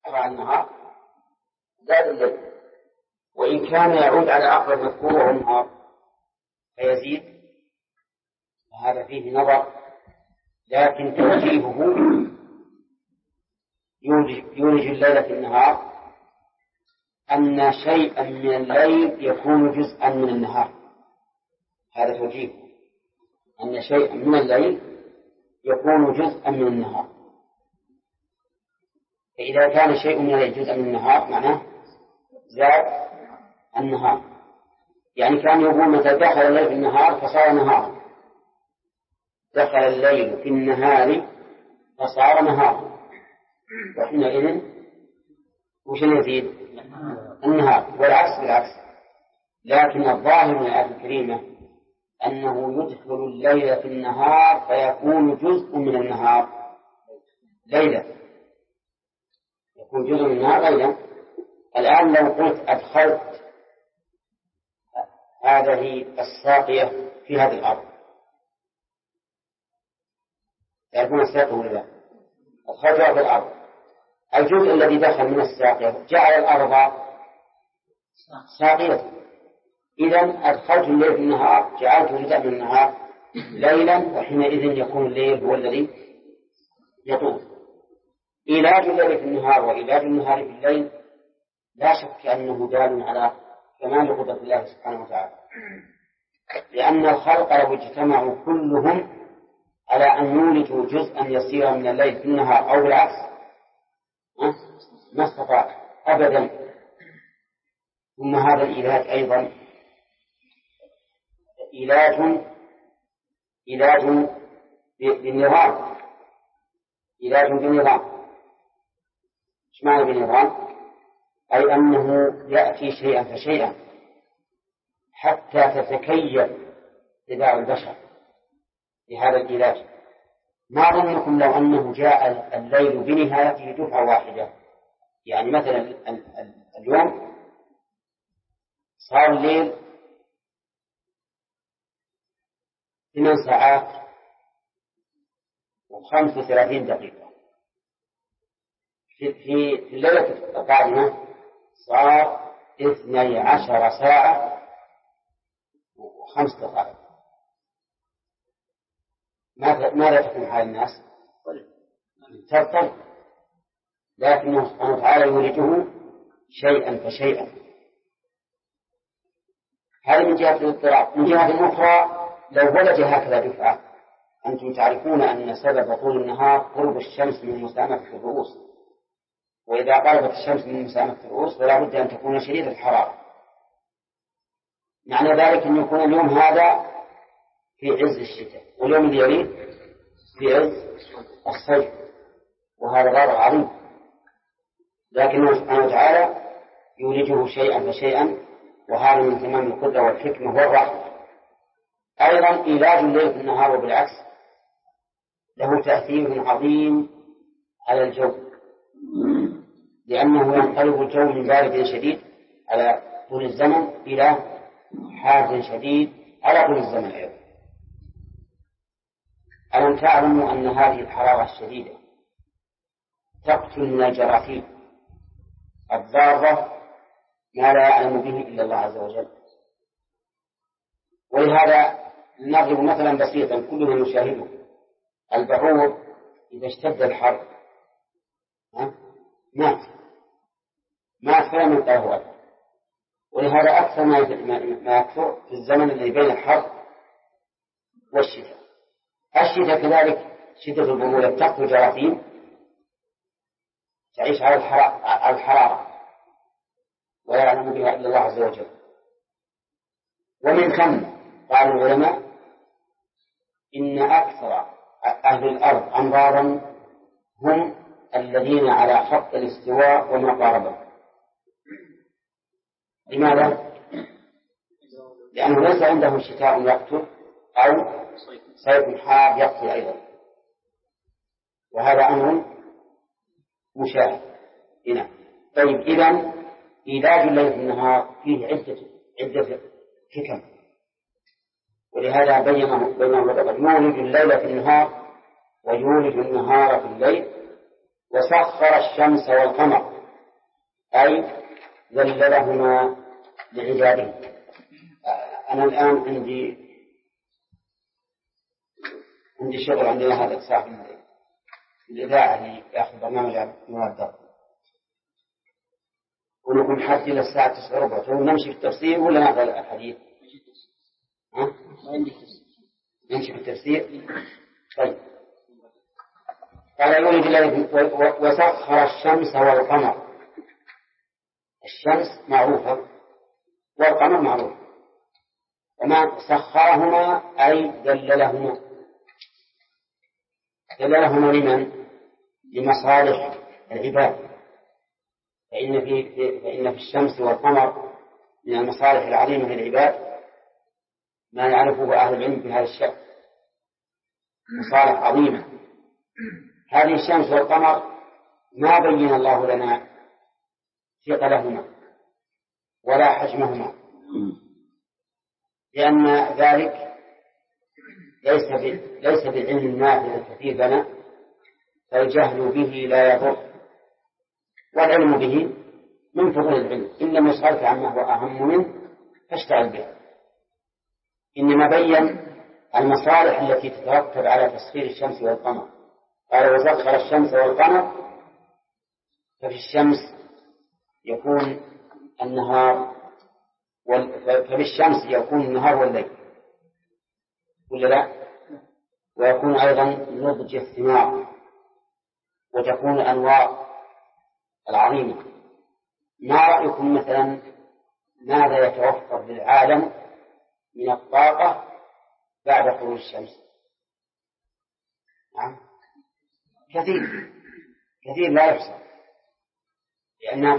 على النهار زاد الليل، وإن كان يعود على أقرب مذكور وهو النهار فيزيد، وهذا فيه نظر، لكن توجيهه يولج الليل في النهار أن شيئا من الليل يكون جزءا من النهار. هذا توجيه أن شيئا من الليل يكون جزءا من النهار. فإذا كان شيء من الليل جزءا من النهار معناه زاد النهار، يعني كان يقول متى دخل الليل في النهار فصار نهارا، دخل الليل في النهار فصار نهارا، وحينئذ وش يزيد النهار، والعكس بالعكس. لكن الظاهر من الآية الكريمة أنه يدخل الليل في النهار فيكون جزء من النهار ليلة، يكون جزء من النهار ليلة. الآن لو قلت أدخلت هذه الساقية في هذه الأرض، تعرفون الساقية ولا لا؟ أدخلتها في الأرض، الجزء الذي دخل من الساقية جعل الأرض ساقية. إذن أدخلت الليل في النهار جعلت جزءا من النهار ليلا، وحينئذ يكون الليل هو الذي يطول. إيلاج الليل في النهار وإيلاج النهار في الليل لا شك أنه دال على كمال قدرة الله سبحانه وتعالى، لأن الخلق لو اجتمعوا كلهم على أن يولجوا جزءا يسيرا من الليل في النهار أو بالعكس ما استطاع أبدا. ثم هذا الإيلاج أيضا علاج بالنظام، علاج بالنظام. ايش معنى بالنظام؟ أي أنه يأتي شيئا فشيئا حتى تتكيف طباع البشر بهذا العلاج. ما ظنكم لو أنه جاء الليل بنهايته دفعة واحدة، يعني مثلا اليوم صار الليل 8 ساعات و35 دقيقة، في الليلة القادمة صار 12 ساعة و5 دقائق. ماذا تكون حال الناس؟ ترتب، لكنه سبحانه وتعالى يولده شيئا فشيئا. هذا من جهة الاضطراب. من جهة أخرى لو ولد هكذا دفعة، أنتم تعرفون أن سبب طول النهار قرب الشمس من مسامة الرؤوس، وإذا قربت الشمس من مسامة الرؤوس فلا بد أن تكون شديدة الحرارة. معنى ذلك أن يكون اليوم هذا في عز الشتاء واليوم اللي يليه في عز الصيف، وهذا غار عظيم. لكنه سبحانه وتعالى يولجه شيئا فشيئا، وهذا من تمام القدرة والحكمة والرحمة. أيضا إيلاج الليل في النهار وبالعكس له تأثير عظيم على الجو، لأنه ينقلب الجو من بارد شديد على طول الزمن إلى حار شديد على طول الزمن أيضا. ألم تعلموا أن هذه الحرارة الشديدة تقتل من الجراثيم الضارة ما لا يعلم به إلا الله عز وجل؟ ولهذا نضرب مثلا بسيطا كلنا نشاهده، البعوض إذا اشتد الحر مات فلا من قهوة. ولهذا أكثر ما يكثر في الزمن الذي بين الحر والشتاء. الشتاء كذلك شدة البرودة تقتل جراثيم تعيش على الحرارة ولا يعلم بها إلا الله عز وجل. ومن ثم قال العلماء إن أكثر أهل الأرض أمراضا هم الذين على خط الاستواء وما قاربه. لماذا؟ لأنه ليس عندهم شتاء يقتل أو صيف حار يقتل أيضا، وهذا أمر مشاهد هنا. طيب إذن إيلاج الليل في النهار فيه عدة حكم، ولهذا بينه يولج الليل في النهار ويولج النهار في الليل، وسخر الشمس والقمر أي ذللهما لعباده. أنا الآن عندي شغل، عندنا هذا صاحب الإذاعة اللي يأخذ برنامج مواد، ونكون حتى إلى الساعة 9:15 نمشي في التفسير ولا نأخذ الحديث؟ نمشي في التفسير. طيب، قال يولد الليل وسخر الشمس والقمر. الشمس معروفة والقمر معروف، وما سخرهما أي دللهما. دللهما لمن؟ لمصالح العباد، فإن في الشمس والقمر من المصالح العظيمة للعباد ما يعرفه أهل العلم بهذا الشأن، مصالح عظيمة. هذه الشمس والقمر ما بين الله لنا ثقلهما ولا حجمهما، لأن ذلك ليس بالعلم النافع الكثير لنا، فالجهل به لا يضر، والعلم به من فضل العلم. إن لم يسألك عما هو أهم منه فاشتغل به. إنما بين المصالح التي تترتب على تسخير الشمس والقمر. قال وسخر الشمس والقمر، ففي الشمس يكون النهار فبالشمس يكون النهار والليل، ولا لا؟ ويكون أيضا نضج الثمار، وتكون الأنوار العظيمة. ما رأيكم مثلا ماذا يتوفر للعالم من الطاقة بعد خروج الشمس؟ نعم، كثير لا يحصى، لأنها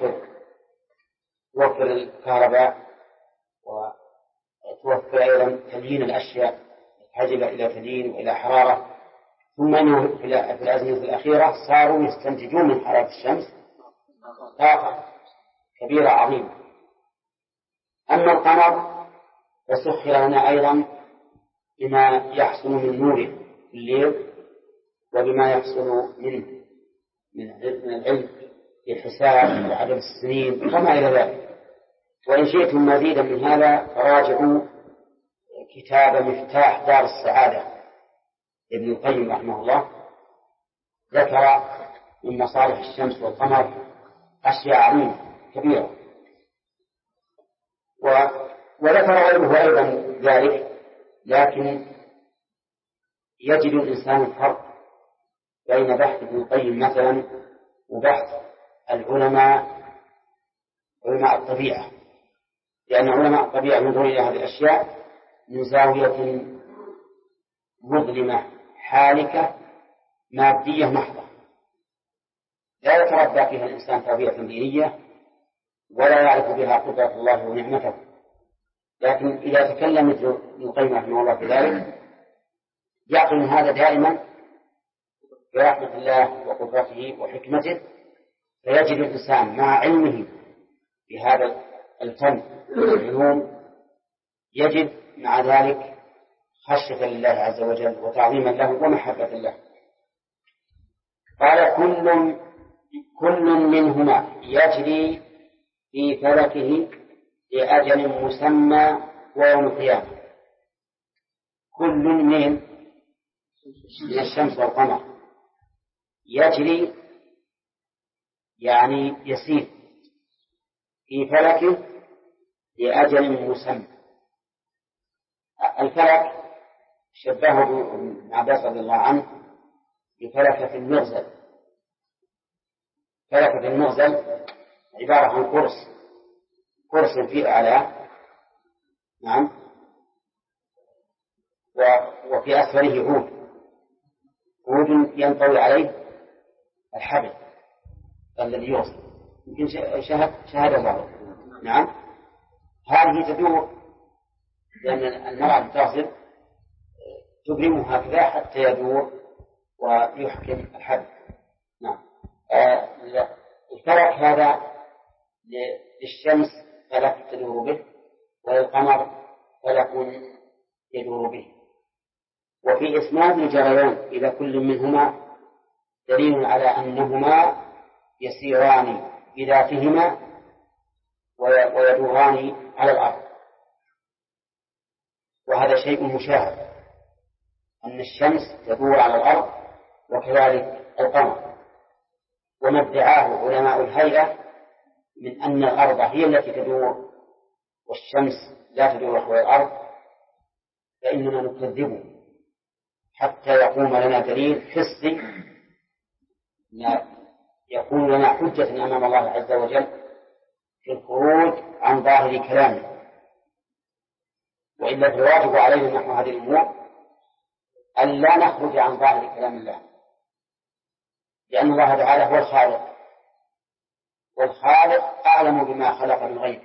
توفر الكهرباء، وتوفر أيضا تليين الأشياء، تحتاج إلى تليين وإلى حرارة. ثم أنه في الأزمنة الأخيرة صاروا يستنتجون من حرارة الشمس طاقة كبيرة عظيمة. أما القمر فسخر لنا أيضا بما يحصل من نوره في الليل، وبما يحصل من العلم بالحساب وعدد السنين وما إلى ذلك. وإن شئتم مزيدا من هذا فراجعوا كتاب مفتاح دار السعادة ابن القيم رحمه الله، ذكر من مصالح الشمس والقمر أشياء عظيمة كبيرة. وذكر غيره أيضا ذلك، لكن يجد الإنسان الفرق بين بحث ابن القيم مثلا وبحث علماء الطبيعة، لأن علماء الطبيعة ينظرون إلى هذه الأشياء من زاوية مظلمة حالكة مادية محضة، لا يتربى فيها الإنسان تربية دينية ولا يعرف بها قدرة الله ونعمته. لكن إذا تكلم ابن القيم رحمه الله بذلك يعقل هذا دائما برحمة الله وقدرته وحكمته، فيجد الإنسان مع علمه بهذا الفن والعلوم يجد مع ذلك خشية لله عز وجل وتعظيما له ومحبة له. قال كل منهما يجري في فلكه لأجل مسمى ويوم القيامة. كل من الشمس والقمر يجري يعني يسير في فلكه لأجل مسمى. الفلك شبهه ابن عباس رضي الله عنه بفلكة المغزل. فلكة المغزل عبارة عن قرص في أعلاه، نعم، وفي أسفله عود ينطوي عليه الحبل الذي يوصل، يمكن شهد الله، نعم. هذه تدور لأن المرأة تصل تبرمه هكذا حتى يدور ويحكم الحبل، نعم. الفلك هذا للشمس فلك تدور به، وللقمر فلك يدور به. وفي إسناد الجريان إلى كل منهما دليل على أنهما يسيران بذاتهما ويدوران على الأرض. وهذا شيء مشاهد أن الشمس تدور على الأرض وكذلك القمر. وما ادعاه علماء الهيئة من أن الأرض هي التي تدور والشمس لا تدور حول الأرض فإننا نكذبه حتى يقوم لنا دليل حسي يكون لنا حجة أمام الله عز وجل في الخروج عن ظاهر كلامه. وإلا فالواجب علينا نحن هذه الأمور أن لا نخرج عن ظاهر كلام الله، لأن الله تعالى هو الخالق، والخالق أعلم بما خلق من غيره.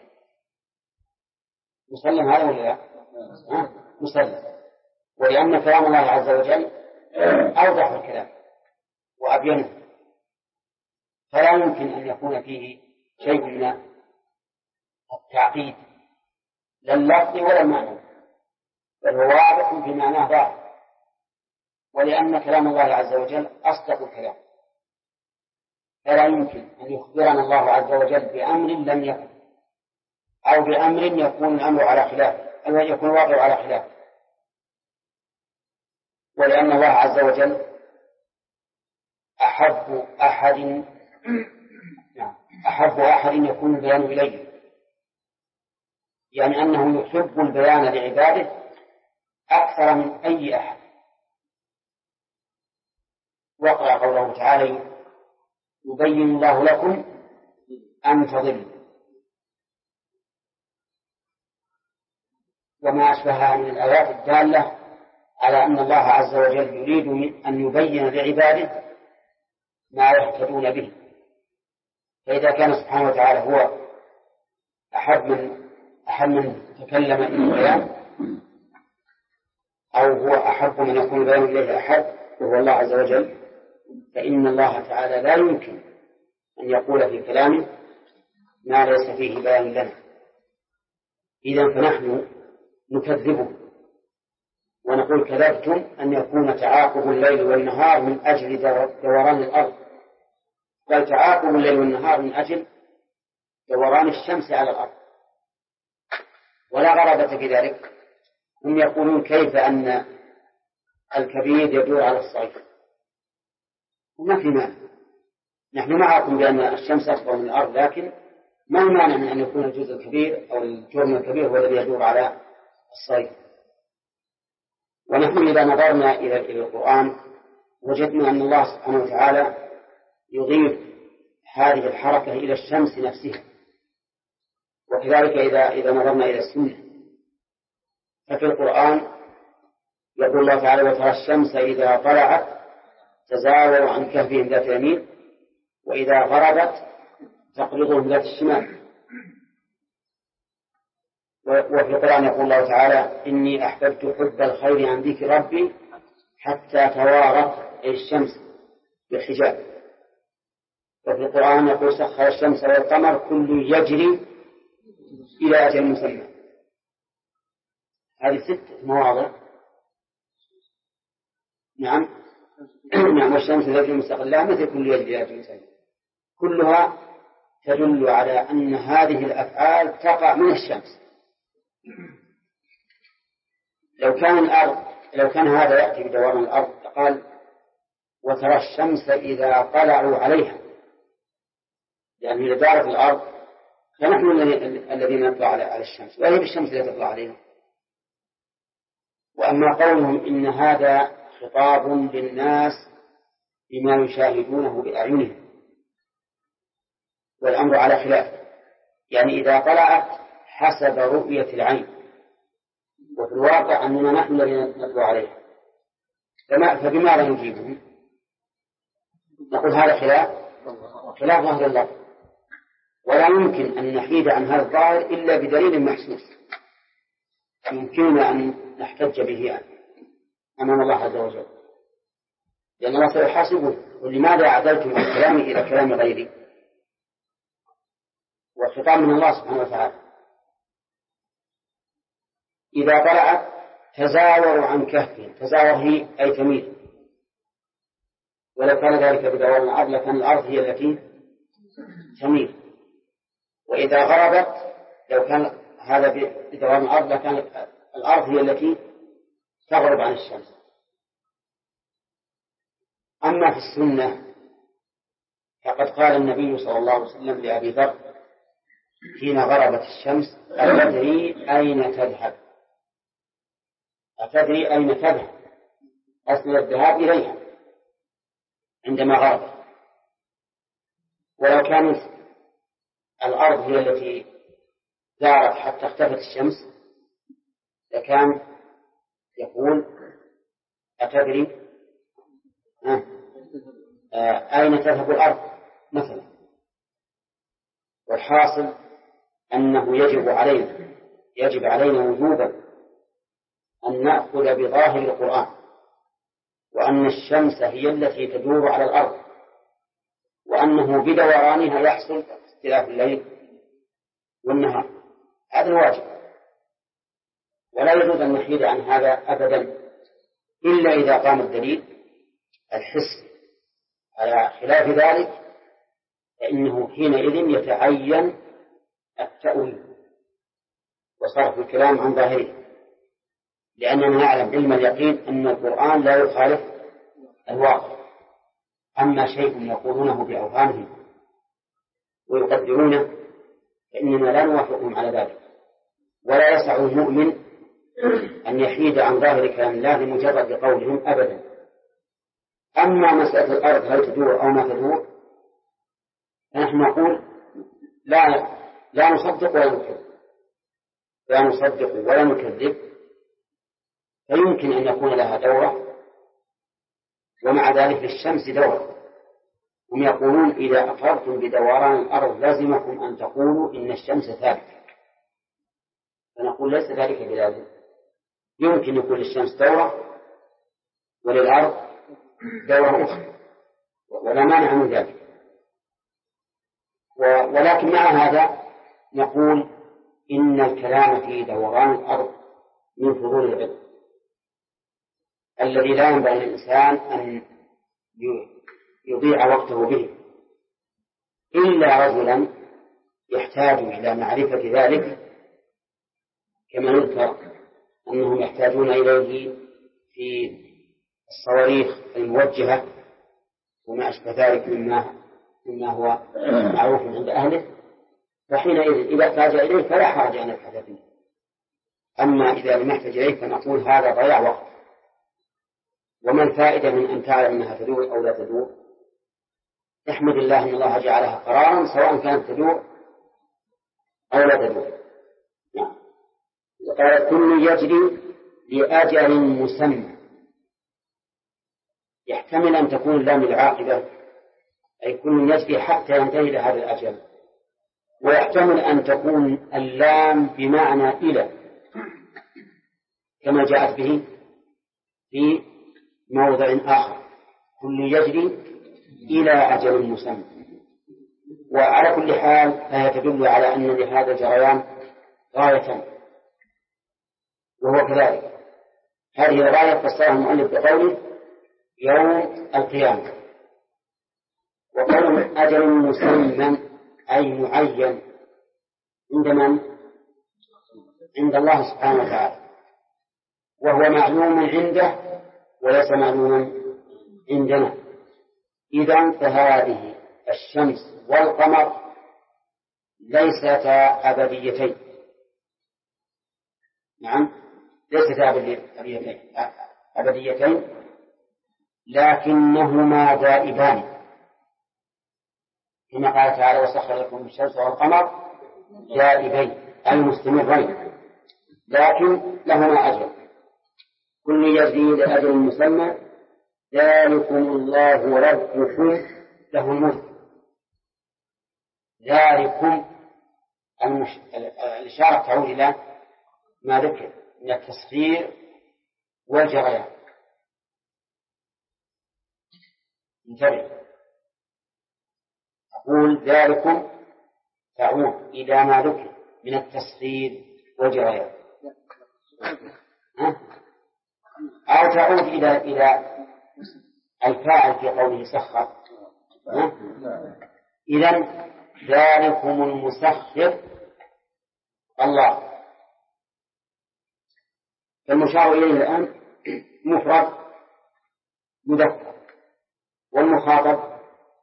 مسلم هذا ولا لا؟ مسلم. ولأن كلام الله عز وجل أوضح الكلام وأبينه، فلا يمكن أن يكون فيه شيء من التعقيد لا اللفظ ولا المعنى، بل هو واضح في معناه ظاهر. ولأن كلام الله عز وجل أصدق الكلام، فلا يمكن أن يخبرنا الله عز وجل بأمر لم يكن أو بأمر يكون الأمر على خلاف أو يكون الواقع على خلاف. ولأن الله عز وجل أحب أحد يكون البيان إليه، يعني أنه يحب البيان لعباده أكثر من أي أحد. واقرأ قوله تعالى: يبين الله لكم أن تضلوا، وما أشبهها من الآيات الدالة على أن الله عز وجل يريد أن يبين لعباده ما يهتدون به. فإذا كان سبحانه وتعالى هو أحب من تكلم إلى البيان، أو هو أحب من يكون البيان إليه أحد وهو الله عز وجل، فإن الله تعالى لا يمكن أن يقول في كلامه ما ليس فيه بيان لنا. إذن فنحن نكذبه ونقول: كذبتم أن يكون تعاقب الليل والنهار من أجل دوران الأرض، بل تعاقب الليل والنهار من أجل دوران الشمس على الأرض. ولا غرابة في ذلك. هم يقولون: كيف أن الكبير يدور على الصغير؟ وما في مانع، نحن معكم بأن الشمس أكبر من الأرض، لكن ما المانع من أن يكون الجزء الكبير أو الجرم الكبير هو الذي يدور على الصغير؟ ونحن إذا نظرنا إلى القرآن وجدنا أن الله سبحانه وتعالى يضيف هذه الحركة إلى الشمس نفسها. وكذلك إذا نظرنا إلى السنة ففي القرآن يقول الله تعالى: وترى الشمس إذا طلعت تزاور عن كهفهم ذات اليمين وإذا غربت تقرضهم ذات الشمال. وفي القرآن يقول الله تعالى: إني أحببت حب الخير عن ذكر ربي حتى توارت الشمس بالحجاب. وفي القرآن يقول: سخر الشمس والقمر كل يجري إلى أجل مسمى. هذه 6 مواضع. نعم والشمس تجري مستقلها مثل كل يجري إلى أجل مسمى، كلها تدل على أن هذه الأفعال تقع من الشمس. لو كان هذا يأتي بدوران الأرض قال: وترى الشمس إذا طلعوا عليها، يعني إذا دارت الأرض فنحن الذين نطلع على الشمس، وهي بالشمس التي تطلع علينا. وأما قولهم إن هذا خطاب للناس بما يشاهدونه بأعينهم، والأمر على خلاف، يعني إذا طلعت حسب رؤية العين، وفي الواقع أننا نحن الذين نطلع عليها، فبماذا نجيبهم؟ نقول هذا خلاف ظاهر اللفظ، ولا يمكن أن نحيد عن هذا الظاهر إلا بدليل محسوس يمكننا أن نحتج به أمام الله عز وجل، لأن الله سيحاسبه: ولماذا عدلتم من كلامي إلى كلام غيري؟ والخطاب من الله سبحانه وتعالى. إذا طلعت تزاوروا عن كهفهم، تزاور هي أي تميل، ولو كان ذلك بدوران الأرض لكان الأرض هي التي تميل. وإذا غربت لو كان هذا بدوام الأرض لكانت الأرض هي التي تغرب عن الشمس. أما في السنة فقد قال النبي صلى الله عليه وسلم لأبي ذر حين غربت الشمس: أتدري أين تذهب؟ أتدري أين تذهب؟ أصل الذهاب إليها عندما غربت. ولو كانت الأرض هي التي دارت حتى اختفت الشمس لكان يقول: أتدري أين تذهب الأرض مثلا. والحاصل أنه يجب علينا وجوبا أن نأخذ بظاهر القرآن، وأن الشمس هي التي تدور على الأرض، وأنه بدورانها يحصل اختلاف الليل والنهار. هذا الواجب، ولا يجوز أن نحيد عن هذا أبدا إلا إذا قام الدليل الحسي. على خلاف ذلك فإنه حينئذ يتعين التأويل وصرف الكلام عن ظاهره، لأننا نعلم علم اليقين أن القرآن لا يخالف الواقع. أما شيء يقولونه بأوهامهم ويقدرونه فإننا لا نوافقهم على ذلك، ولا يسع المؤمن أن يحيد عن ظاهر كلام الله لمجرد قولهم أبدا. أما مسألة الأرض هل تدور أو ما تدور فنحن نقول لا نصدق ولا نكذب، فيمكن أن يكون لها دورة، ومع ذلك للشمس دورة. هم يقولون: إذا أقررتم بدوران الأرض لازمكم أن تقولوا إن الشمس ثابتة. فنقول: ليس ذلك بلازم، يمكن يكون للشمس دورة وللأرض دورة أخرى، ولا مانع من ذلك. ولكن مع هذا نقول إن الكلام في دوران الأرض من فضول العلم الذي لا ينبغي للإنسان أن يضيع وقته به، إلا رجلا يحتاج إلى معرفة ذلك، كما يذكر أنهم يحتاجون إليه في الصواريخ الموجهة وما أشبه ذلك مما هو معروف عند أهله، فحينئذ إذا احتاج إليه فلا حرج أن يبحث فيه. أما إذا لم يحتاج إليه فنقول هذا ضياع وقت. وما الفائدة من أن تعلم أنها تدور أو لا تدور؟ احمد الله أن الله جعلها قرارا سواء كانت تدور أو لا تدور. نعم. قال: كل يجري لأجل مسمى. يحتمل أن تكون اللام العاقبة، أي كل يجري حتى ينتهي إلى هذا الأجل، ويحتمل أن تكون اللام بمعنى إلى، كما جاءت به في موضع آخر: كل يجري إلى أجل مسمى. وعلى كل حال فهي تدل على أن لهذا الجريان غاية، وهو كذلك. هذه الغاية فسرها المؤلف بقوله يوم القيامة. وقوله أجل مسمى أي معين عند من؟ عند الله سبحانه وتعالى، وهو معلوم عنده وليس معلوما عندنا. إذن فهذه الشمس والقمر ليستا أبديتين. نعم، ليستا أبديتين، لكنهما دائبان، كما قال تعالى: وسخر لكم الشمس والقمر دائبين أي مستمرين، لكن لهما أجل. كل يجري لأجل مسمى، ذلكم الله ربكم له الملك. ذلكم الإشارة تعود إلى ما ذكر من التصغير والجريان. انتبه، أقول ذلكم تعود إلى ما ذكر من التصغير والجريان، أو تعود إلى الفاعل في قوله سخر. إذن ذلكم المسخر الله. فالمشار إليه الآن مفرد مذكر، والمخاطب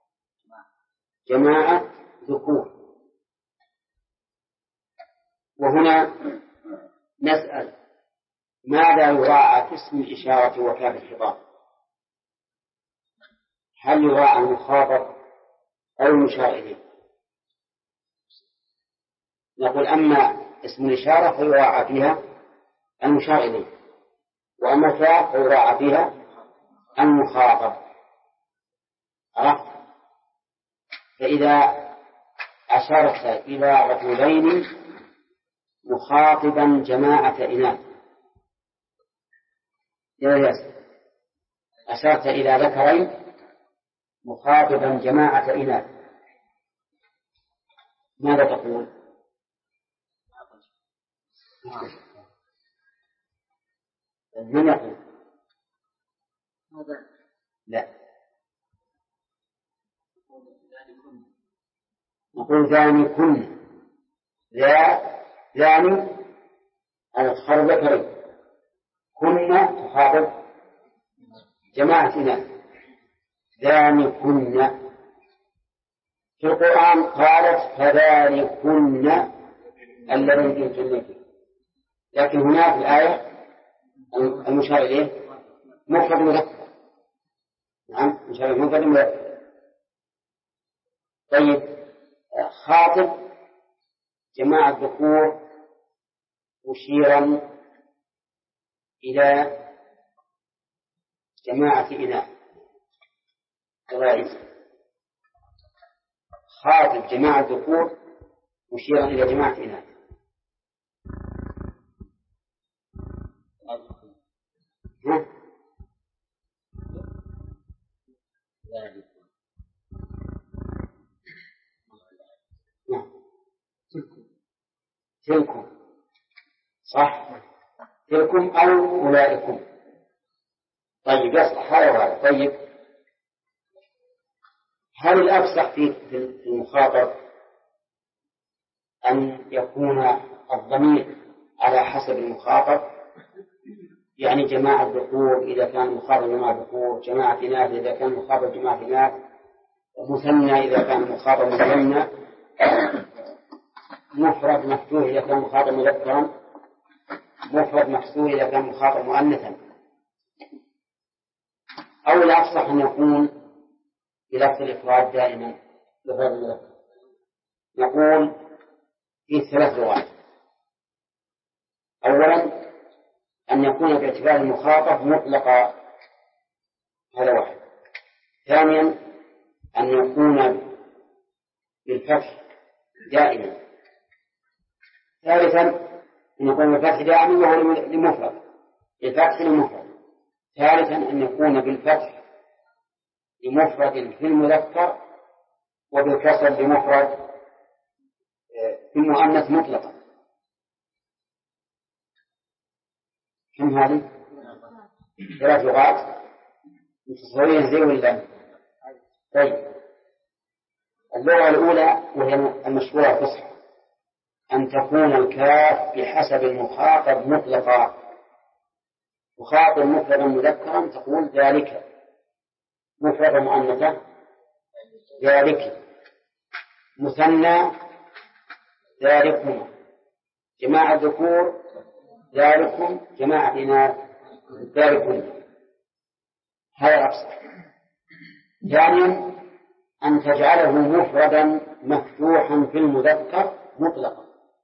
جماعة ذكور. وهنا نسأل ماذا يراعى في اسم الإشارة وكاف الخطاب؟ هل يراعى المخاطب أو المشار إليه؟ نقول أما اسم الإشارة فيراعى فيها المشار إليه، وأما الكاف فيراعى فيها المخاطب. عرفت؟ فإذا أشرت إلى رجلين مخاطبا جماعة إناث، أشرت إلى ذكرين مخاطبا جماعة إناث، ماذا تقول؟ من يقول؟ لا، نقول ذانكن. ذاني الخر ذكرين، كنا تخاطب جماعة إناث. ذانكن في القرآن قالت فذلكن الذي يمكن، لكن هناك في الآية المشار إليه مفرد مذكر. نعم، مشار إليه مفرد مذكر. طيب، خاطب جماعة ذكور مشيرا إلى جماعة إناث. خاطب جماعة ذكور مشيرا إلى جماعة إناث. تلكم صح، تلكم أو أولئكم. طيب، يصلح هذا وهذا. طيب، هل الأفصح في المخاطب أن يكون الضمير على حسب المخاطب، يعني جماعة ذكور إذا كان مخاطب جماعة ذكور، جماعة إناث إذا كان مخاطب جماعة إناث، مثنى إذا كان مخاطب مثنى، مفرد مفتوح إذا كان مخاطب مذكرا، مفرد مكسور إذا كان مخاطب مؤنثا، أو الأفصح أن يكون بلفظ الإفراد دائما بفرد المذكر؟ نقول في 3 روايات. أولا أن يكون باعتبار المخاطب مطلقا، هذا واحد. ثانيا أن يكون بالفتح دائما. ثالثا أن يكون بالفتح دائما وهو لمفرد، الفتح لمفرد. ثالثا أن يكون بالفتح لمفرد في المذكر وبالكسر لمفرد في المؤنث مطلقا. كم هذه؟ 3 لغات متصورين زي ولا؟ طيب، اللغة الأولى وهي المشهورة الفصحى أن تكون الكاف بحسب المخاطب مطلقا. مخاطب مفردا مذكرا تقول ذلك، مفردا مؤنثا ذلك، مثنى ذلكم، جماعة ذكور ذلكم، جماعة إناث ذلكم. هذا أفصح. ثانيا أن تجعله مفردا مفتوحا في المذكر مطلقا،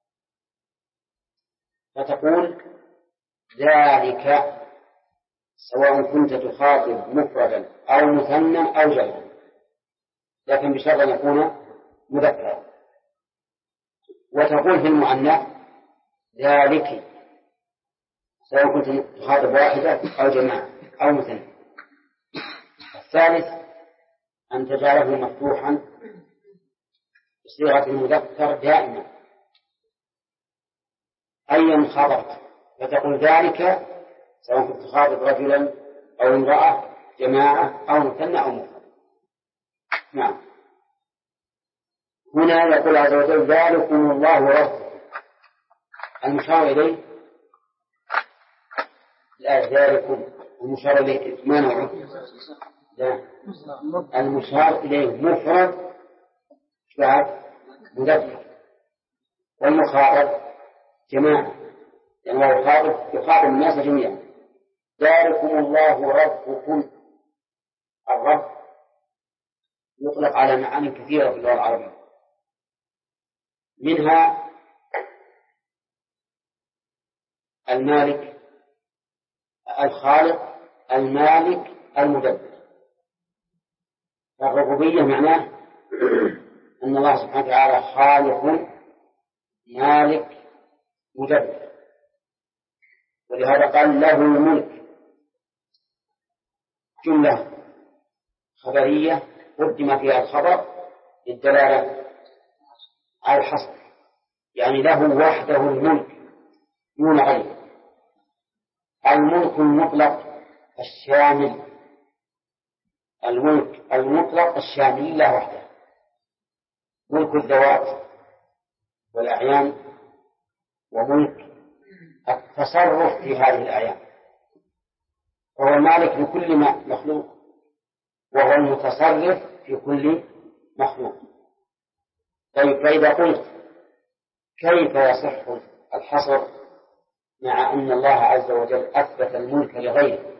فتقول ذلك، سواء كنت تخاطب مفردا أو مثنى أو جمعا، لكن بشرط أن يكون مذكرا. وتقول في المؤنث ذلك، سواء كنت تخاطب واحدة أو جماعة أو مثنى. الثالث أن تجعله مفتوحا بصيغة المذكر دائما، أيا خاطبت، فتقول ذلك سواء كنت تخاطب رجلا أو امرأة، جماعة أو مثنى أو مفرد. نعم. هنا يقول عز وجل ذلكم الله ربكم. المشار إليه لا ذلكم المشار إليه ما نوعه؟ لا المشار إليه مفرد بعد مذكر والمخاطب جماعة يعني يخاطب الناس جميعا. ذلكم الله ربكم. الرب يطلق على معاني كثيرة في اللغة العربية منها المالك الخالق المالك المدبر. الربوبية معناه أن الله سبحانه وتعالى خالق مالك مدبر، ولهذا قال له الملك جملة خبرية قدم فيها الخبر للدلالة على الحصر، يعني له وحده الملك دون غيره. الملك المطلق الشامل الملك المطلق الشامل له وحده ملك الذوات والأعيان وملك التصرف في هذه الأعيان، وهو المالك لكل مخلوق وهو المتصرف في كل مخلوق. طيب فإذا قلت كيف يصح الحصر مع أن الله عز وجل أثبت الملك لغيره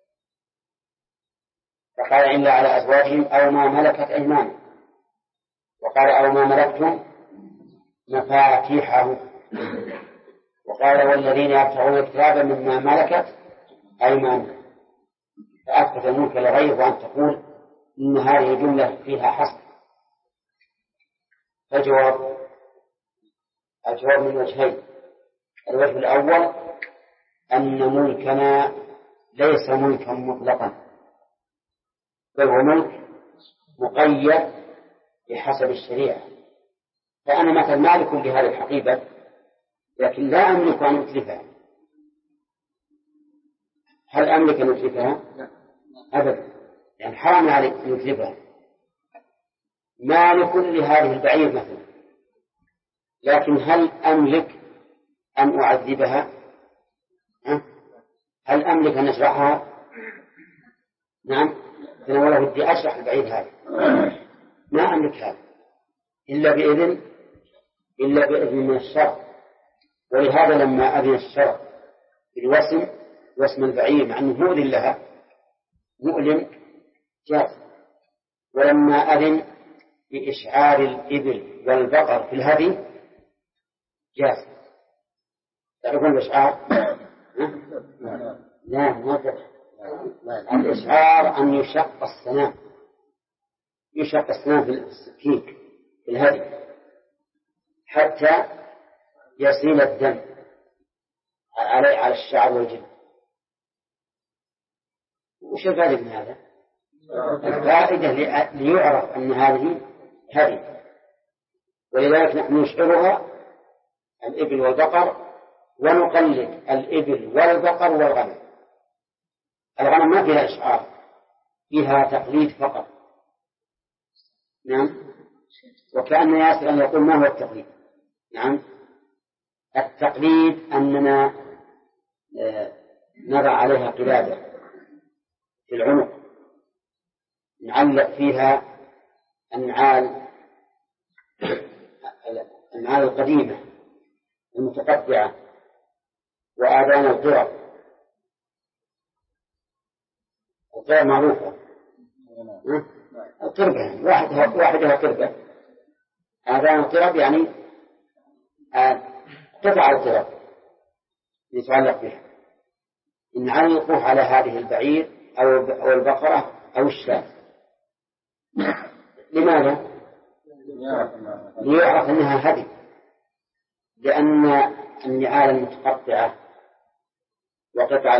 فقال إلا على أزواجهم أو ما ملكت أيمانهم، وقال أو ما ملكتم مفاتيحه، وقال والذين يبتغون الكتاب مما ملكت أيمانهم، فأثبت الملك لغيره وأن تقول إن هذه جملة فيها حصر. فالجواب من وجهين. الوجه الأول أن ملكنا ليس ملكا مطلقا بل هو ملك مقيد بحسب الشريعة. فأنا مثل مالك لهذه الحقيبة لكن لا أملك أن أتلفها. هل أملك أن أتلفها؟ أبدا، يعني حرام عليك أن أتلفها. مالك لهذه البعير مثلا، لكن هل أملك أن أعذبها؟ هل أملك أن أشرحها؟ نعم، أنا ولا بدي أشرح البعير هذا ما أملك هذا إلا بإذن من الشرع. ولهذا لما أذن الشرع بالوسم وسم البعير مع أنه مؤذن لها مؤلم جاز، ولما أذن بإشعار الإبل والبقر في الهدي جاز. تعرفون الإشعار؟ لا ما تعرف. الإشعار أن يشق السنام في السكين في الهدي حتى يسيل الدم على الشعر والجلد. وش الفائدة من هذا؟ الفائدة ليعرف أن هذه هدي، ولذلك نحن نشعرها الإبل والبقر ونقلد الإبل والبقر والغنم. الغنم ما فيها إشعار، فيها تقليد فقط. نعم، وكأن ياسر أن يقول ما هو التقليد. نعم، التقليد أننا نضع عليها قلادة في العنق نعلق فيها النعال القديمة المتقطعة وآذان القرب. القرب معروفة، القربة واحدها قربة. آذان القرب يعني قطع القرب يتعلق بها، نعلقه على هذه البعير أو البقرة أو الشاة. لماذا؟ ليعرف أنها هدي، لأن النعال المتقطعة وقطع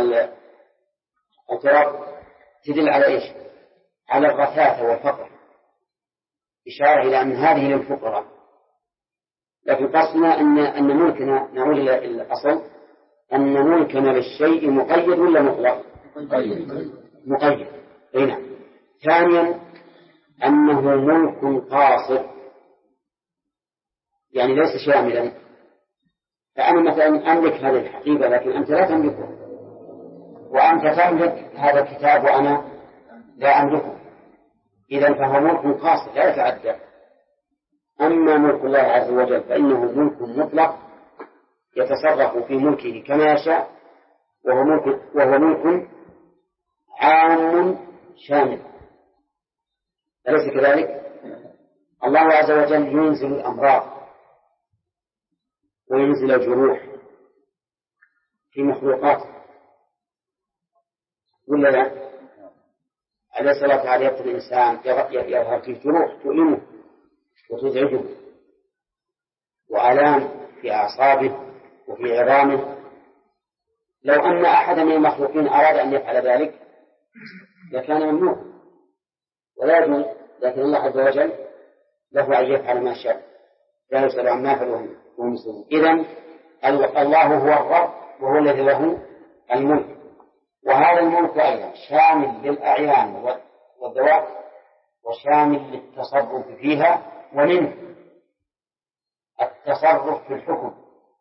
القرب تدل على إيش؟ على الرثاثة والفقر، إشارة إلى أن هذه للفقراء. لكن قصدنا أن ملكنا، نعود إلى الأصل، أن ملكنا للشيء مقيد ولا مطلق؟ مقيد. هنا ثانيا أنه ملك قاصر يعني ليس شاملا. فأنا مثلا أملك هذه الحقيبة لكن أنت لا تملكه، وأنت تملك هذا الكتاب وأنا لا أملكه، إذن فهو ملك قاصر لا يتعدى. أما ملك الله عز وجل فإنه ملك مطلق يتصرف في ملكه كما يشاء، وهو ملك عام شامل، أليس كذلك؟ الله عز وجل ينزل الأمراض وينزل الجروح في مخلوقاته ولا لا؟ أليس الله تعالى يبتلي الإنسان يظهر فيه جروح تؤلمه وتزعجه وآلام في أعصابه وفي عظامه؟ لو أن أحد من المخلوقين أراد أن يفعل ذلك لكان ممنوع ولا يجوز، لكن الله عز وجل له أن يفعل ما شاء، لا يسأل عما يفعل وهم يسألون. إذن الله هو الرب وهو الذي له الملك، وهذا الملك أيضا شامل للأعيان والذوات وشامل للتصرف فيها، ومنه التصرف في الحكم.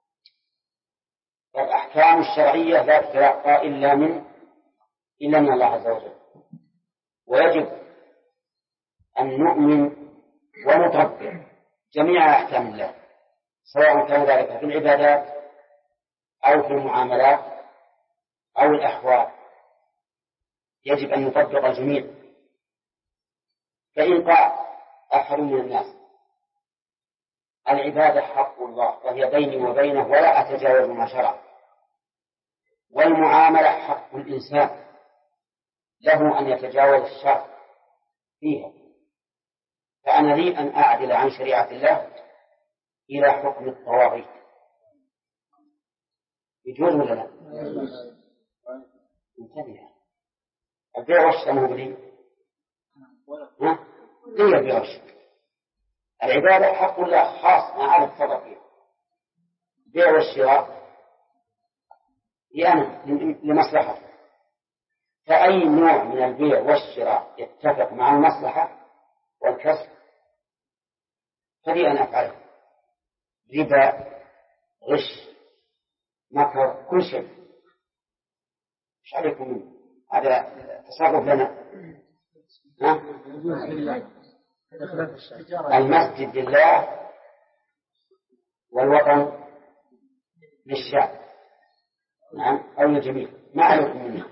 الأحكام الشرعية لا تتلقى إلا من الله عز وجل، ويجب أن نؤمن ونطبق جميع أحكام الله، سواء كان ذلك في العبادات أو في المعاملات أو الأحوال، يجب أن نطبق الجميع. فإن قال أحد من الناس العبادة حق الله وهي بيني وبينه ولا أتجاوز ما شرع، والمعاملة حق الإنسان له أن يتجاوز الشرع فيها، فأنا لي أن أعدل عن شريعة الله إلى حكم الطواغيت، يجوز ولا لا؟ انتبه، البيع والشراء مو بلي، لي البيع والشراء. العبادة حق الله خاص ما عاد التصرف فيها، البيع والشراء يعني لمصلحة، فأي نوع من البيع والشراء يتفق مع المصلحة والكسب فلي أن أفعله، ربا، غش، مكر، كل شيء. مش عليكم منه هذا تصرف لنا. المسجد لله والوطن للشعب، نعم، أو للجميع، ما عليكم منه.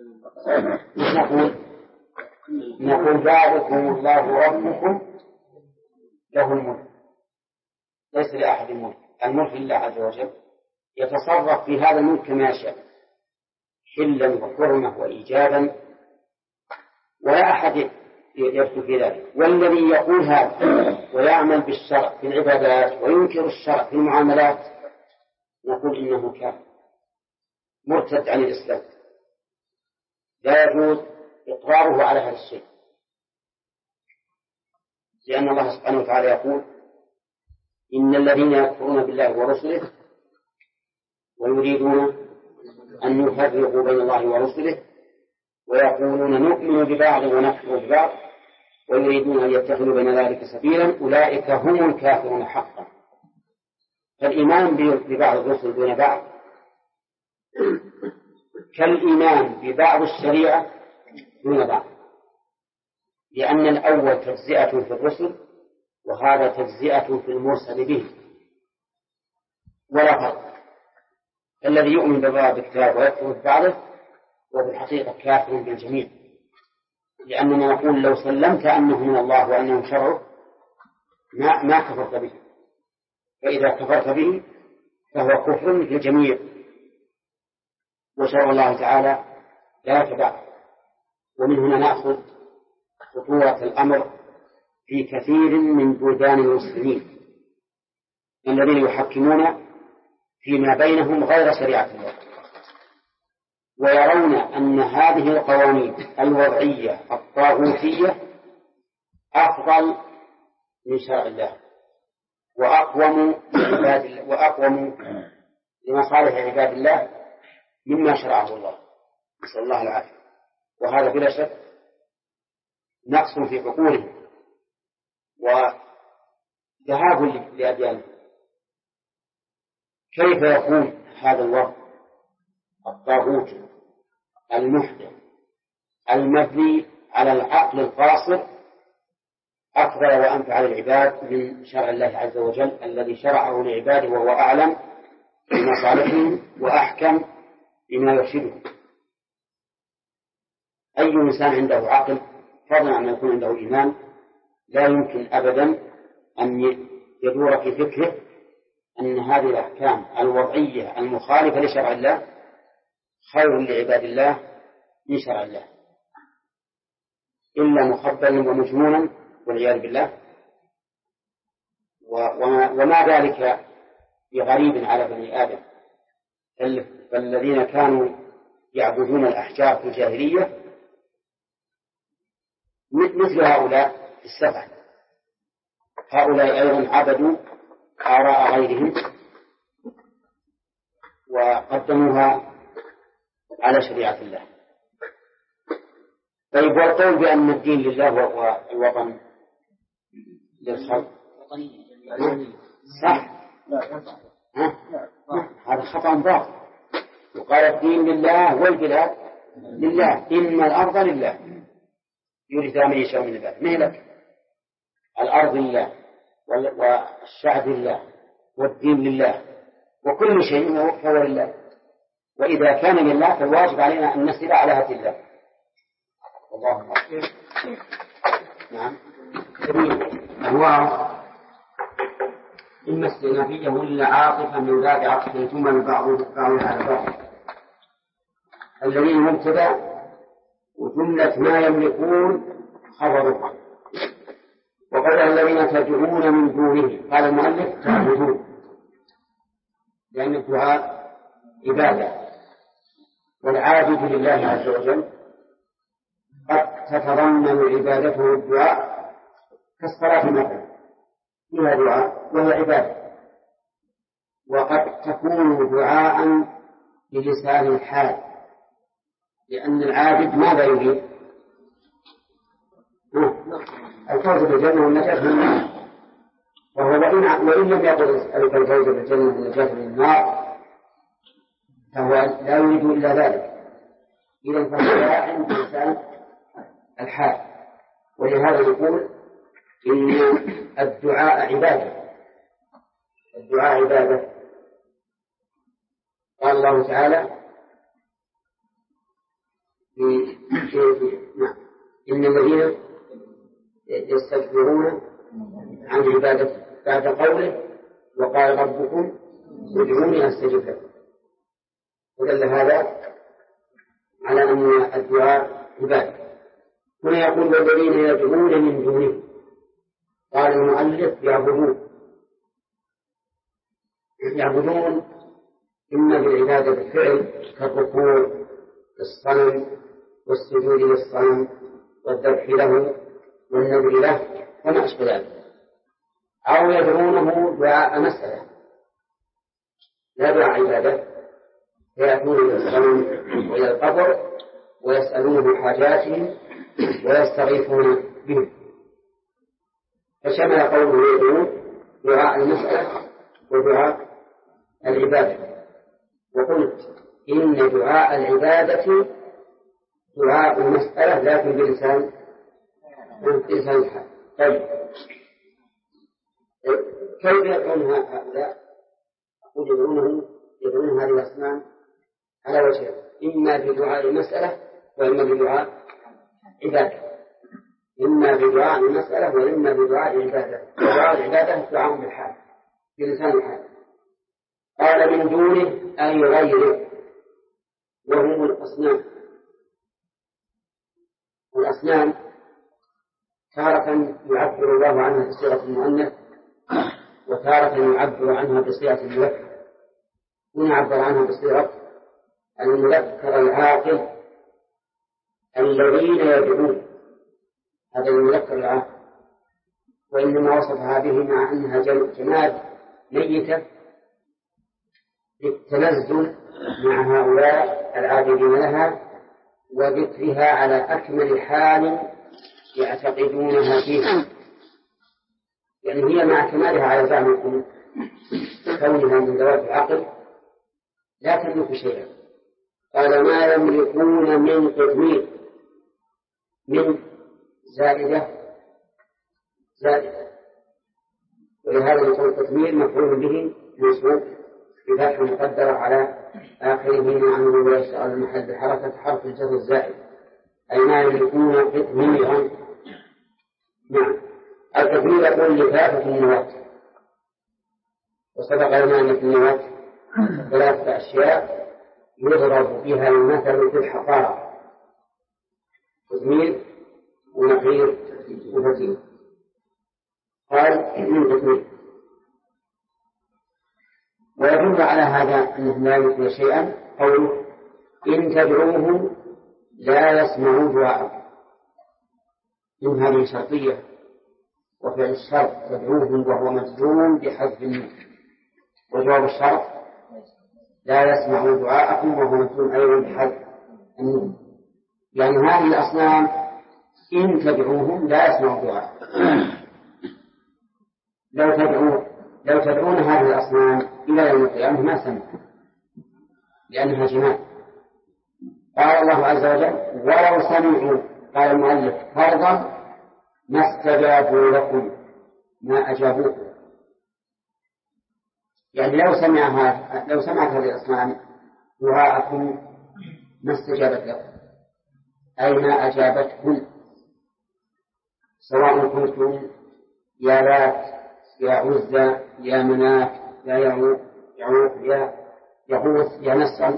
نقول ذلكم الله ربكم له الملك، ليس لأحد الملك، الملك لله عز وجل، يتصرف في هذا الملك كما يشاء، حلا وحرمة وإيجابا، ولا أحد يدخل في ذلك. والذي يقول هذا ويعمل بالشرع في العبادات وينكر الشرع في المعاملات نقول إنه كافر مرتد عن الإسلام، لا يجوز إقراره على هذا الشيء، لأن الله سبحانه وتعالى يقول إن الذين يكفرون بالله ورسله ويريدون أن يفرقوا بين الله ورسله ويقولون نؤمن ببعض ونكفر ببعض ويريدون أن يتخذوا بين ذلك سبيلا أولئك هم الكافرون حقا. فالإيمان ببعض الرسل دون بعض كالإيمان ببعض الشريعة دون بعض، لأن الأول تجزئة في الرسل وهذا تجزئة في المرسل به ولا فرق. الذي يؤمن ببعض الكتاب ويكفر ببعضه وفي الحقيقة كافر بالجميع، لأننا نقول لو سلمت أنه من الله وأنه شرعه ما كفرت به، فإذا كفرت به فهو كفر للجميع، وشرع الله تعالى لا يتبع. ومن هنا نأخذ خطورة الأمر في كثير من بلدان المسلمين الذين يحكمون فيما بينهم غير شريعة الله، ويرون أن هذه القوانين الوضعية الطاغوتية أفضل من شرع الله وأقوم لمصالح عباد الله مما شرعه الله، نسأل الله العافية. وهذا بلا شك نقص في عقولهم وذهاب لأديانهم. كيف يكون هذا الله الطاغوت المحدث المبني على العقل القاصر أفضل وأنفع للعباد من شرع الله عز وجل الذي شرعه لعباده وهو أعلم بمصالحهم وأحكم بما يرشدهم؟ أي إنسان عنده عقل فضلا عن يكون عنده إيمان لا يمكن أبدا أن يدور في فكره أن هذه الأحكام الوضعية المخالفة لشرع الله خير لعباد الله من شرع الله، إلا مخبلا ومجنونا والعياذ بالله. وما ذلك بغريب على بني آدم، فالذين كانوا يعبدون الأحجار في الجاهلية مثل هؤلاء السبعة، هؤلاء أيضا عبدوا آراء غيرهم وقدموها على شريعة الله. طيب، والقول بأن الدين لله والوطن للخلق صح؟ هذا خطأ باطل. وقال الدين لله والبلاد لله، إن الأرض لله يورثها من يشاء من عباده. ما لك؟ الأرض لله والشعب لله والدين لله وكل شيء هو لله، وإذا كان لله فالواجب علينا أن نسير على هدي الله. الله أكبر. نعم. أهواء إما استئنافية ولا عاطفة من باب عطف ثم بعض على بعض. الذين مبتدأ وجملة ما يملكون خبرها، وقال الذين تدعون من دونه، قال المؤلف تعبدون، لأن الدعاء عبادة، والعابد لله عز وجل قد تتضمن عبادته الدعاء كالصلاة مثلا فيها دعاء وهي عبادة، وقد تكون دعاء بلسان الحال، لأن العابد ماذا يريد؟ الفوز بالجنة والنجاة من النار، وهو وإن لم يقل أسألك الفوز بالجنة والنجاة من النار فهو لا يريد إلا ذلك. إذا فهو عند لسان الحال. ولهذا نقول إن الدعاء عبادة، الدعاء عبادة. قال الله تعالى إن الذين يستكبرون عن عبادته بعد قوله وقال ربكم ادعوني أستجب لكم، ودل هذا على أن الدعاء عبادة. هنا يقول والذين يدعون من دونه، قال المؤلف يعبدون إما بالعبادة بالفعل كالركوع للصنم والسجود للصنم والذبح له والنذر له وما أشبه ذلك، أو يدعونه دعاء مسألة لا دعاء عبادة، فيأتون إلى الصنم وإلى القبر ويسألونه حاجاتهم ويستغيثون به، فشمل قوله يدعون دعاء المسألة ودعاء العبادة. وقلت إن دعاء العبادة دعاء المسألة لكن بلسان الحال. طيب، كيف يدعون هؤلاء؟ أقول يدعون هذه الأصنام على وجهين، إما بدعاء المسألة وإما بدعاء عبادة، إما بدعاء المسألة وإما بدعاء العبادة. ودعاء العبادة دعاء بالحال بلسان الحال. قال من دونه أي غيره، وهم الأصنام. والأصنام تارة يعبر الله عنها بصيغة المؤنث وتارة يعبر عنها بصيغة المذكر. هنا عبر عنها بصيغة المذكر العاقل الذين يدعون، هذا المذكر العاقل، وإنما وصفها به مع أنها جماد ميتة للتنزل مع هؤلاء العابدين لها وذكرها على أكمل حال يعتقدونها فيها. يعني هي مع كمالها على زعمكم كونها من ذوات العقل لا تملك شيئا. قال ما يملكون من قطمير، من زائدة ولهذا يقول قطمير مفعول به منصوب بفتح مقدر على آخره مع أنه ولا يشتغل المحل بحركة حرف الجر الزائد، أي ما يملكون قطميرا. نعم، القطمير يقول لكافة النواة، وسبق لنا أن في النواة ثلاثة أشياء يضرب بها المثل في الحقارة: قطمير ونقير وفتيل. قال من قطمير. ويدل على هذا أنهم لا يملكون شيئا قوله إن تدعوهم لا يسمعوا دعاءكم. إن هذه شرطية، وفعل الشرط تدعوهم وهو مجزوم بحذف النون، وجواب الشرط لا يسمعوا دعاءكم وهو مجزوم أيضا بحذف النون. يعني هذه الأصنام إن تدعوهم لا يسمعوا دعاءكم. لو تدعون هذه الأصنام إلى يوم القيامة ما سمعوا، لأنها جماد. قال الله عز وجل ولو سمعوا، قال المؤلف فرضا ما استجابوا لكم، ما أجابوكم. يعني لو سمعت هذه الأصنام دعاءكم ما استجابت لكم، أي ما أجابتكم، سواء كنتم يا لات يا عزى يا منات يا يعوق يا يغوث يا نسر.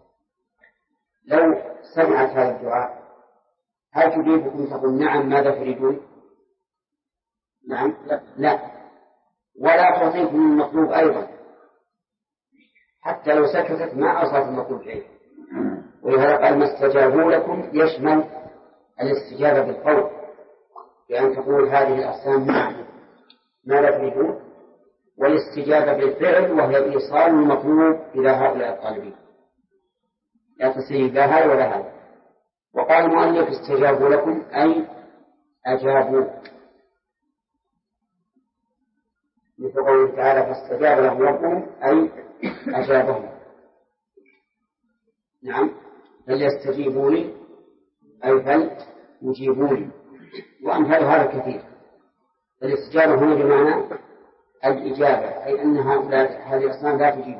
لو سمعت هذا الدعاء هل تجيبكم تقول نعم ماذا تريدون؟ نعم لا، ولا تعطيكم المطلوب أيضا، حتى لو سكتت ما أوصلت المطلوب إليه. ولهذا قال ما استجابوا لكم يشمل الاستجابة بالقول، بأن تقول هذه الأصنام نعم ماذا تريدون، والاستجابة بالفعل وهي إيصال المطلوب إلى هؤلاء الطالبين، لا تسيب لا هذا ولا هذا. وقال المؤلف استجابوا لكم أي أجابوا، مثل قوله تعالى فاستجاب لهم ربهم أي أجابهم. نعم، فليستجيبوا لي أي فليجيبوا لي، وأمثال هذا كثير. الاستجابة هنا بمعنى الإجابة، أي أن هذه الأصنام لا تجيب.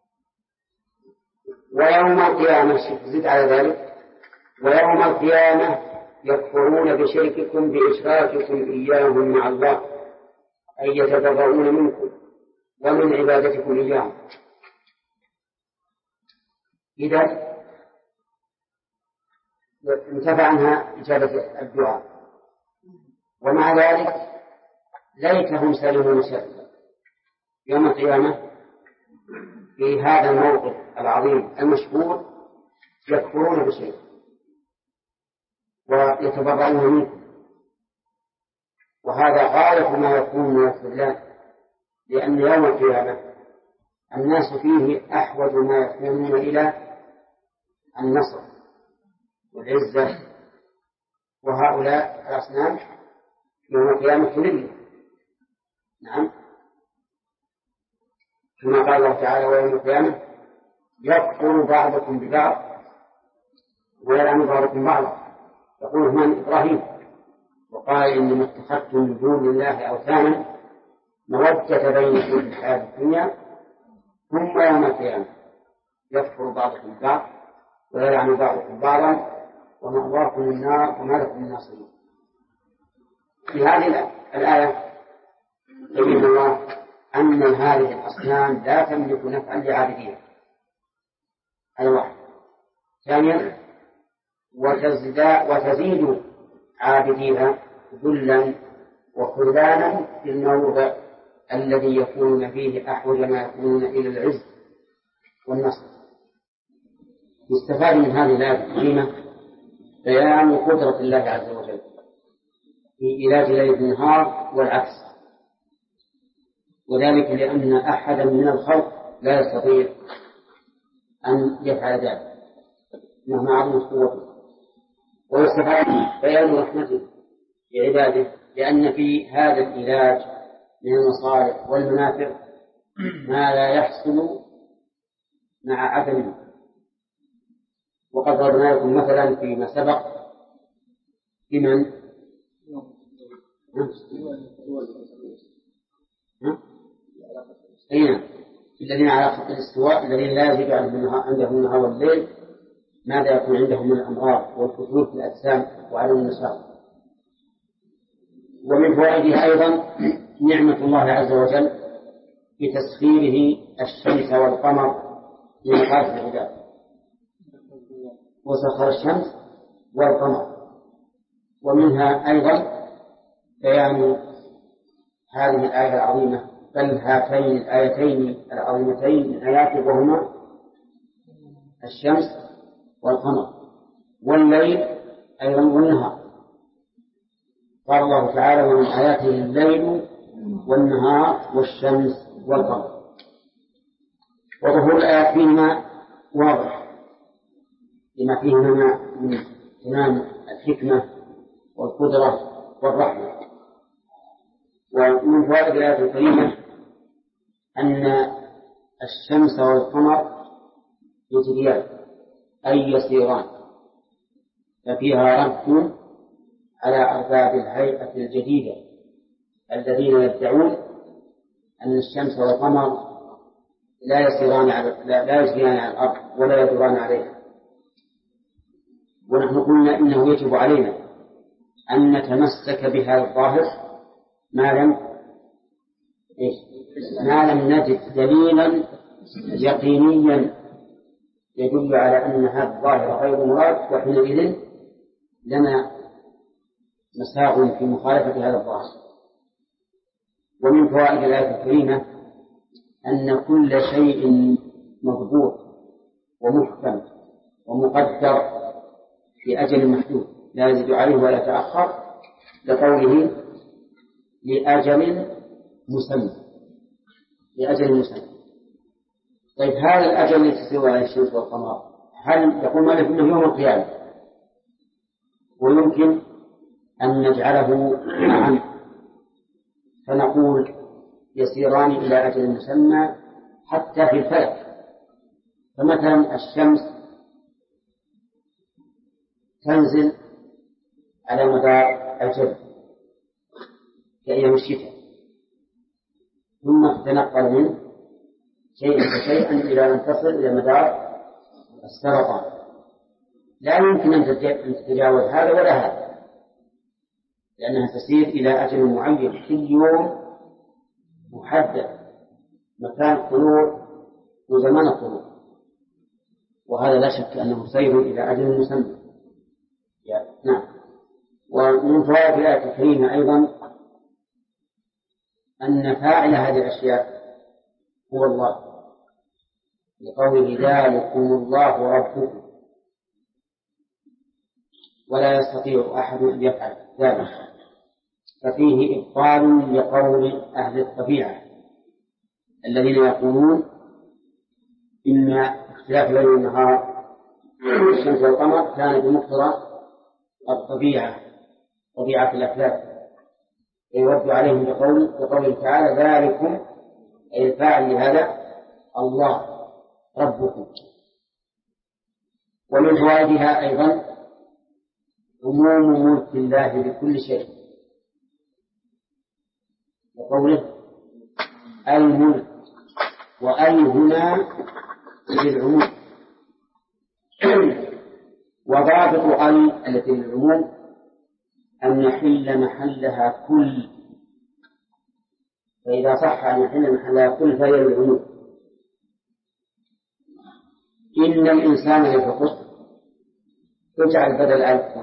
ويوم القيامة زد على ذلك ويوم القيامة يكفرون بشرككم بإشراككم إياهم مع الله، أي يتبرؤون منكم ومن عبادتكم إياهم. إذا انتفع عنها إجابة الدعاء، ومع ذلك ليتهم سلموا سلما يوم القيامة في هذا الموقف العظيم المشهور، يكفرون بشيء ويتبرؤون منه، وهذا غاية ما يكون من الخذلان، لأن يوم القيامة الناس فيه أحوج ما يكونون إلى النصر والعزة، وهؤلاء الأصنام يوم القيامة تذل. نعم، كما قال الله تعالى ويوم القيامة يكفر بعضكم ببعض ويلعن بعضكم بعضا. يقول هنا إبراهيم وقال إنما اتخذتم من دون الله أوثانا مودة بينكم في الحياة الدنيا ثم يوم القيامة يكفر بعضكم ببعض ويلعن بعضكم بعضا ومأواكم النار وما لكم من ناصرين. في هذه الآية يبين الله أن هذه الأصنام لا تملك نفعا لعابديها، هذا واحد. ثانيا وتزيد عابديها ذلا وخذلانا في الموضع الذي يكونون فيه أحوج ما يكونون إلى العز والنصر. يستفاد من هذه الآية الكريمة بيان قدرة الله عز وجل في علاج ليل النهار والعكس، وذلك لأن أحدا من الخلق لا يستطيع أن يفعل ذلك مهما عظمت قوته. ويستفاد بيان رحمته بعباده، لأن في هذا العلاج من المصالح والمنافع ما لا يحصل مع عدمه. وقد ضربنا لكم مثلا فيما سبق بمن الذين على خط الاستواء الذين لا يزيد عندهم النهار والليل ماذا يكون عندهم من الأمراض والفتور في الأجسام وعدم النشاط. ومن فوائدها أيضا نعمة الله عز وجل بتسخيره الشمس والقمر لمخالفة العباد. وسخر الشمس والقمر. ومنها أيضا بيان هذه الآية العظيمة بل هاتين الآيتين العظيمتين من آيات وهما الشمس والقمر والليل أيضا والنهار. قال الله تعالى ومن آياته الليل والنهار والشمس والقمر. وظهور الآيات فيهما واضح لما فيهما من تمام الحكمة والقدرة والرحمة. ومن فوائد الآية الكريمة أن الشمس والقمر يجريان أي يسيران ففيها رد على أرباب الهيئة الجديدة الذين يدعون أن الشمس والقمر لا يجريان على الأرض ولا يدوران عليها. ونحن قلنا إنه يجب علينا أن نتمسك بهذا الظاهر ما لم نجد دليلا يقينيا يدل على أن هذا الظاهر غير مراد وحينئذ لنا مساغ في مخالفة هذا الظاهر. ومن فوائد الآية الكريمة أن كل شيء مضبوط ومحكم ومقدر في أجل محدود لا يزيد عليه ولا يتأخر لقوله لأجل مسمى. طيب هذا الأجل يتسوى على الشمس والقمر هل يقول مالك إنه يوم القيامة ويمكن أن نجعله معا فنقول يسيران إلى أجل مسمى حتى في الفلك. فمثلا الشمس تنزل على مدار الجو كأيام الشتاء ثم تتنقل منه شيئا فشيئا إلى أن تصل إلى مدار السرطان. لا يمكن أن تتجاوز هذا ولا هذا لأنها تسير إلى أجل معين في يوم محدد مكان الطلوع وزمان الطلوع. وهذا لا شك أنه سير إلى أجل مسمى. نعم. ومن فوائد الآية الكريمة أيضا أن فاعل هذه الأشياء هو الله لقوله ذلكم الله ربكم ولا يستطيع أحد أن يفعل ذلك. ففيه إبطال لقول أهل الطبيعة الذين يقولون إن اختلاف الليل والنهار الشمس والقمر كان بمقتضى الطبيعة طبيعة الأفلاك. يرد عليهم بقوله تعالى ذلكم أي الفاعل لهذا الله ربكم. ومن فوائدها أيضا عموم ملك الله بكل شيء وقوله الملك وأي هنا للعموم. وضابط أي التي للعموم أن يحل محلها كل فإذا صح أن يحل محلها كل فهي للعموم. إن الإنسان لفي خسر اجعل بدل ألف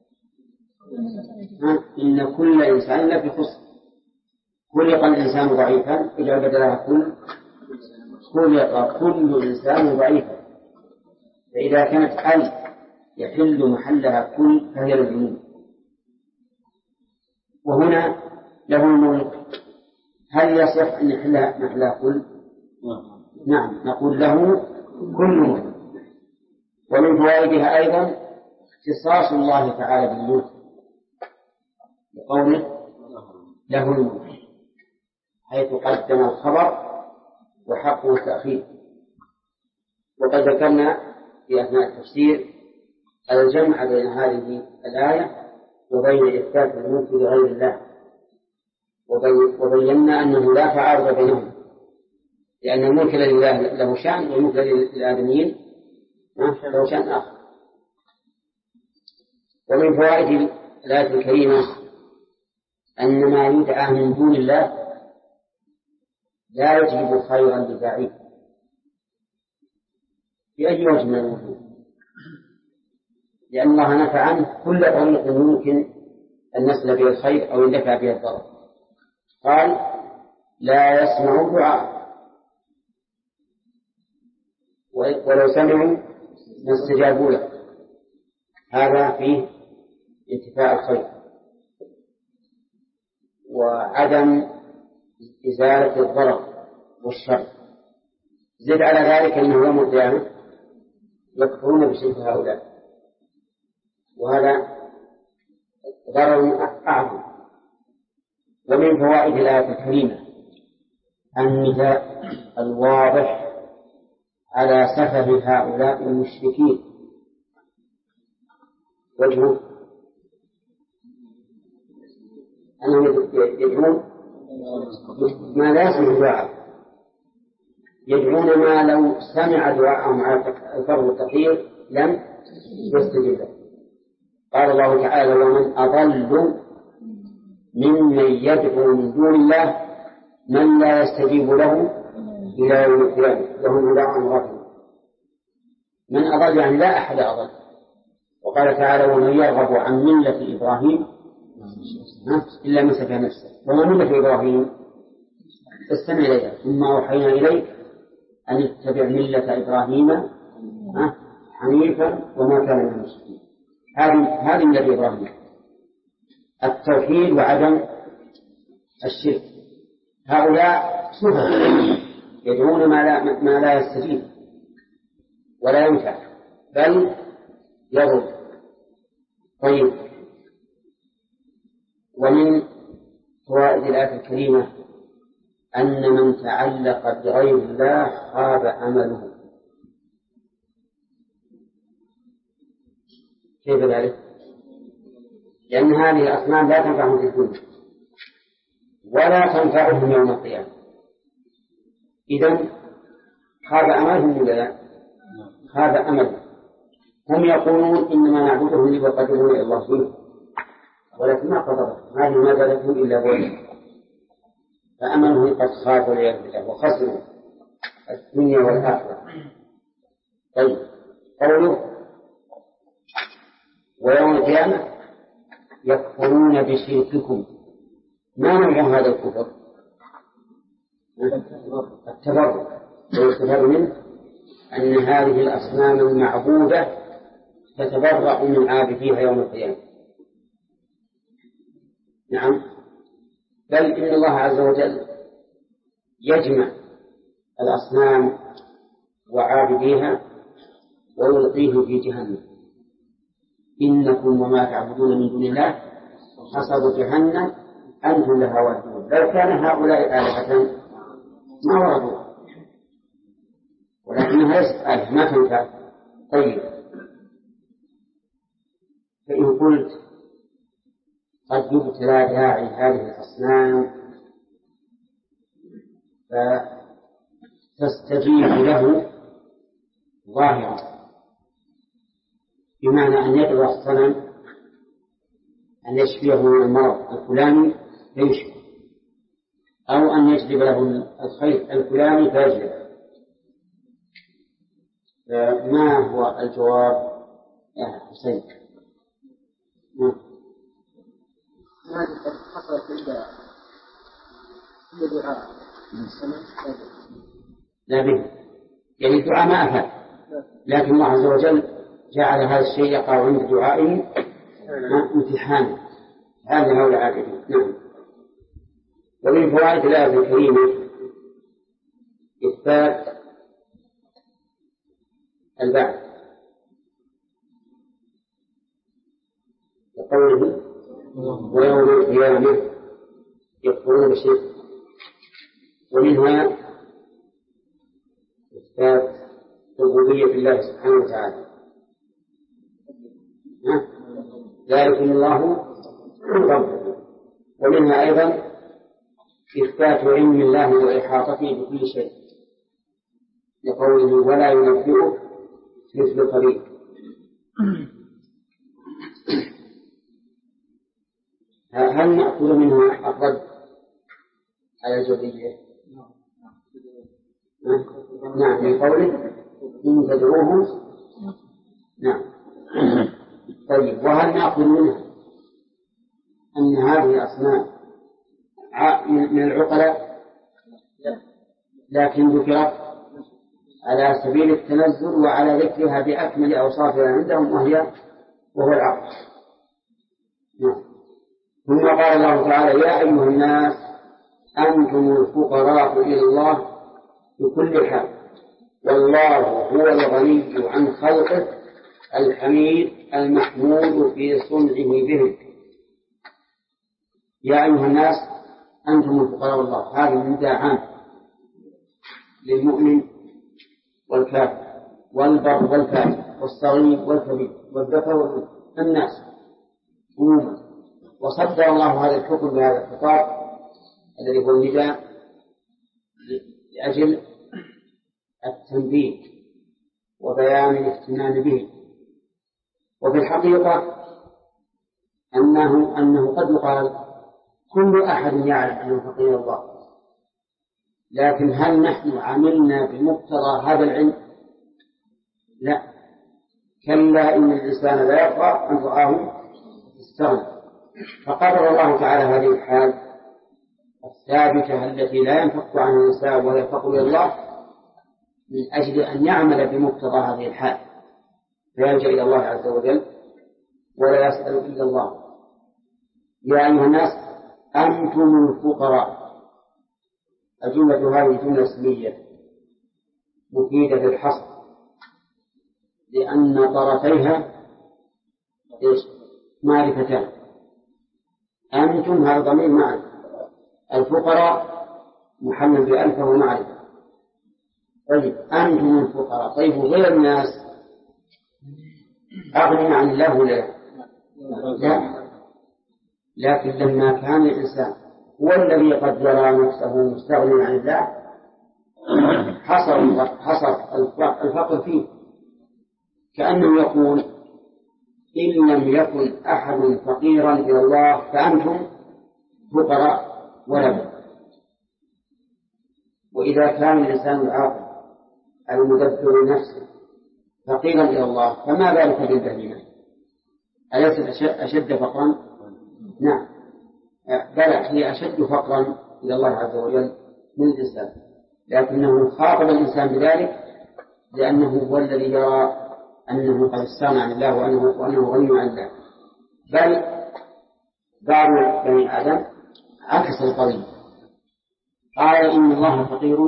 إن كل إنسان لفي خسر خلق الإنسان ضعيفا اجعل بدلها خلق كل إنسان ضعيفا. فإذا كانت ألف يحل محلها كل فهي للعموم. وهنا له الملك هل يصح أن يحل محلها كل؟ نعم نقول له كل ملك. ومن فوائدها أيضا اختصاص الله تعالى بالملك بقوله له الملك حيث قدم الخبر وحقه التأخير. وقد ذكرنا في أثناء التفسير الجمع بين هذه الآية وبين إثبات الملك لغير الله، وبينا أنه لا تعارض بينهم، لأن الملك لله له شأن والملك للآدميين له شأن آخر. ومن فوائد الآية الكريمة أن ما يدعى من دون الله لا يجلب خيرا لداعيه بأي وجه من الوجوه، لأن الله نفى عنه كل طريق يمكن أن يصل به الخير أو يندفع به الضرر. قال لا يسمع دعاء ولو سمعوا ما استجابوا له، هذا فيه انتفاء الخير وعدم إزالة الضرر والشر. زد على ذلك أنه يوم القيامة يكفرون بشرك هؤلاء، وهذا ضرر أعظم. ومن فوائد الآية الكريمة النداء الواضح على سفه هؤلاء المشركين. وجهه أنهم يدعون ما لا يسمع دعاء، يدعون ما لو سمع دعاءهم على الفرض والتقدير لم يستجب له. قال الله تعالى ومن أضل ممن يدعو من دون الله من لا يستجيب له إلى يوم القيامة لهم دعاء غافل. من أضل يعني لا أحد أضل. وقال تعالى ومن يرغب عن ملة إبراهيم إلا من سفه نفسه. وما ملة إبراهيم استمع إليها ثم أوحينا إليك أن اتبع ملة إبراهيم حنيفا وما كان من المشركين. هذه ملة إبراهيم التوحيد وعدم الشرك. هؤلاء سفه يدعون ما لا يستجيب ولا ينفع بل يضر. طيب، ومن فوائد الآية الكريمة أن من تعلق بغير الله خاب عمله. كيف ذلك؟ لأن هذه الأصنام لا تنفعهم في الدنيا ولا تنفعهم يوم القيامة. إذن خاب عملهم ولا لا؟ خاب عملهم. هم يقولون إنما نعبدهم ليقربونا إلى الله به، ولكن ما قدروا هذه ما زادتهم إلا بعدا، فأمنهم قد خافوا والعياذ بالله وخسروا الدنيا والآخرة. طيب، قوله ويوم القيامة يكفرون بشرككم، ما نوع هذا الكفر؟ التبرع. ويستفاد منه أن هذه الأصنام المعبودة تتبرأ من عابديها يوم القيامة. نعم، بل إن الله عز وجل يجمع الأصنام وعابديها ويلقيه في جهنم. إنكم وما تعبدون من دون الله حصب جهنم أنتم لها واردون. لو كان هؤلاء آلهة ما وردوا، ولكنها ليست آلهة ما تنفع. طيب، فإن قلت قد يبتلى داعي هذه الأصنام فتستجيب له ظاهرا، بمعنى أن يدعو الصنم أن يشفيه من المرض الفلاني فيشفى، أو أن يجلب له الخير الفلاني فيجلب. ما هو الجواب يا حسين؟ هذه قد حصلت عند دعاء لا به، يعني الدعاء ما أفعل، لكن الله عز وجل جعل هذا الشيء يقع عند دعائه امتحان هذا هؤلاء العابدين. نعم. ومن فوائد الآية الكريمة إثبات البعث وقوله ويوم القيامة يكفرون بالشرك. ومنها إثبات ربوبية الله سبحانه وتعالى. ذلكم الله ربكم. ومنها أيضا إثبات علم الله وإحاطته بكل شيء لقوله ولا ينبئه مثل خبير. هل نأخذ منها الرد على الجبرية؟ نعم، من قوله إن تدعوهم. نعم. طيب، وهل نأخذ منها أن هذه الأصنام من العقلاء لكن ذكرت على سبيل التنزل وعلى ذكرها بأكمل أوصافها عندهم وهو العقل؟ نعم. ثم قال الله تعالى يا أيها الناس أنتم الفقراء إلى الله بكل حال والله هو الغني عن خلقه الحميد المحمود في صنعه بهم. يا أيها الناس أنتم الفقراء الله، هذا النداء عام للمؤمن والكافر والبر والفاجر والصغير والكبير والذكر والأنثى الناس عموما. وصدر الله هذا الحكم بهذا الخطاب الذي هو النداء لأجل التنبيه وبيان الاهتمام به. وفي الحقيقة أنه قد يقال كل أحد يعرف أنه فقير الله، لكن هل نحن عملنا بمقتضى هذا العلم؟ لا، كلا إن الإنسان لا يرضى أن رآه استغنى. فقرر الله تعالى هذه الحال الثابتة التي لا ينفك عنها الإنسان ولا يفقر إلى الله من أجل أن يعمل بمقتضى هذه الحال فيلجأ إلى الله عز وجل ولا يسأل إلا الله. يا أيها الناس أنتم الفقراء. الجملة هذه جملة اسمية مفيدة للحصر لأن طرفيها معرفتان. أنتم هذا ضمير معرفة، الفقراء محمل بألف وهو معرفة. طيب أنتم الفقراء، طيب غير الناس أغنى عن الله ولا لا؟ لكن لما كان الإنسان هو الذي قد يرى نفسه مستغني عن الله حصر الفقر فيه، كأنه يقول إن لم يكن أحد فقيرا إلى الله فأنتم فقراء ولا بد. وإذا كان الإنسان العاقل المدبر نفسه فقيرا إلى الله فما بالك بالبهيمة؟ أليست أشد فقرا؟ نعم، بل هي أشد فقرا إلى الله عز وجل من الإنسان، لكنه خاطب الإنسان بذلك لأنه هو الذي يرى أنه قد استغنى عن الله وأنه غني عن الله. بل بعض بني آدم عكس القضية، قال إن الله فقير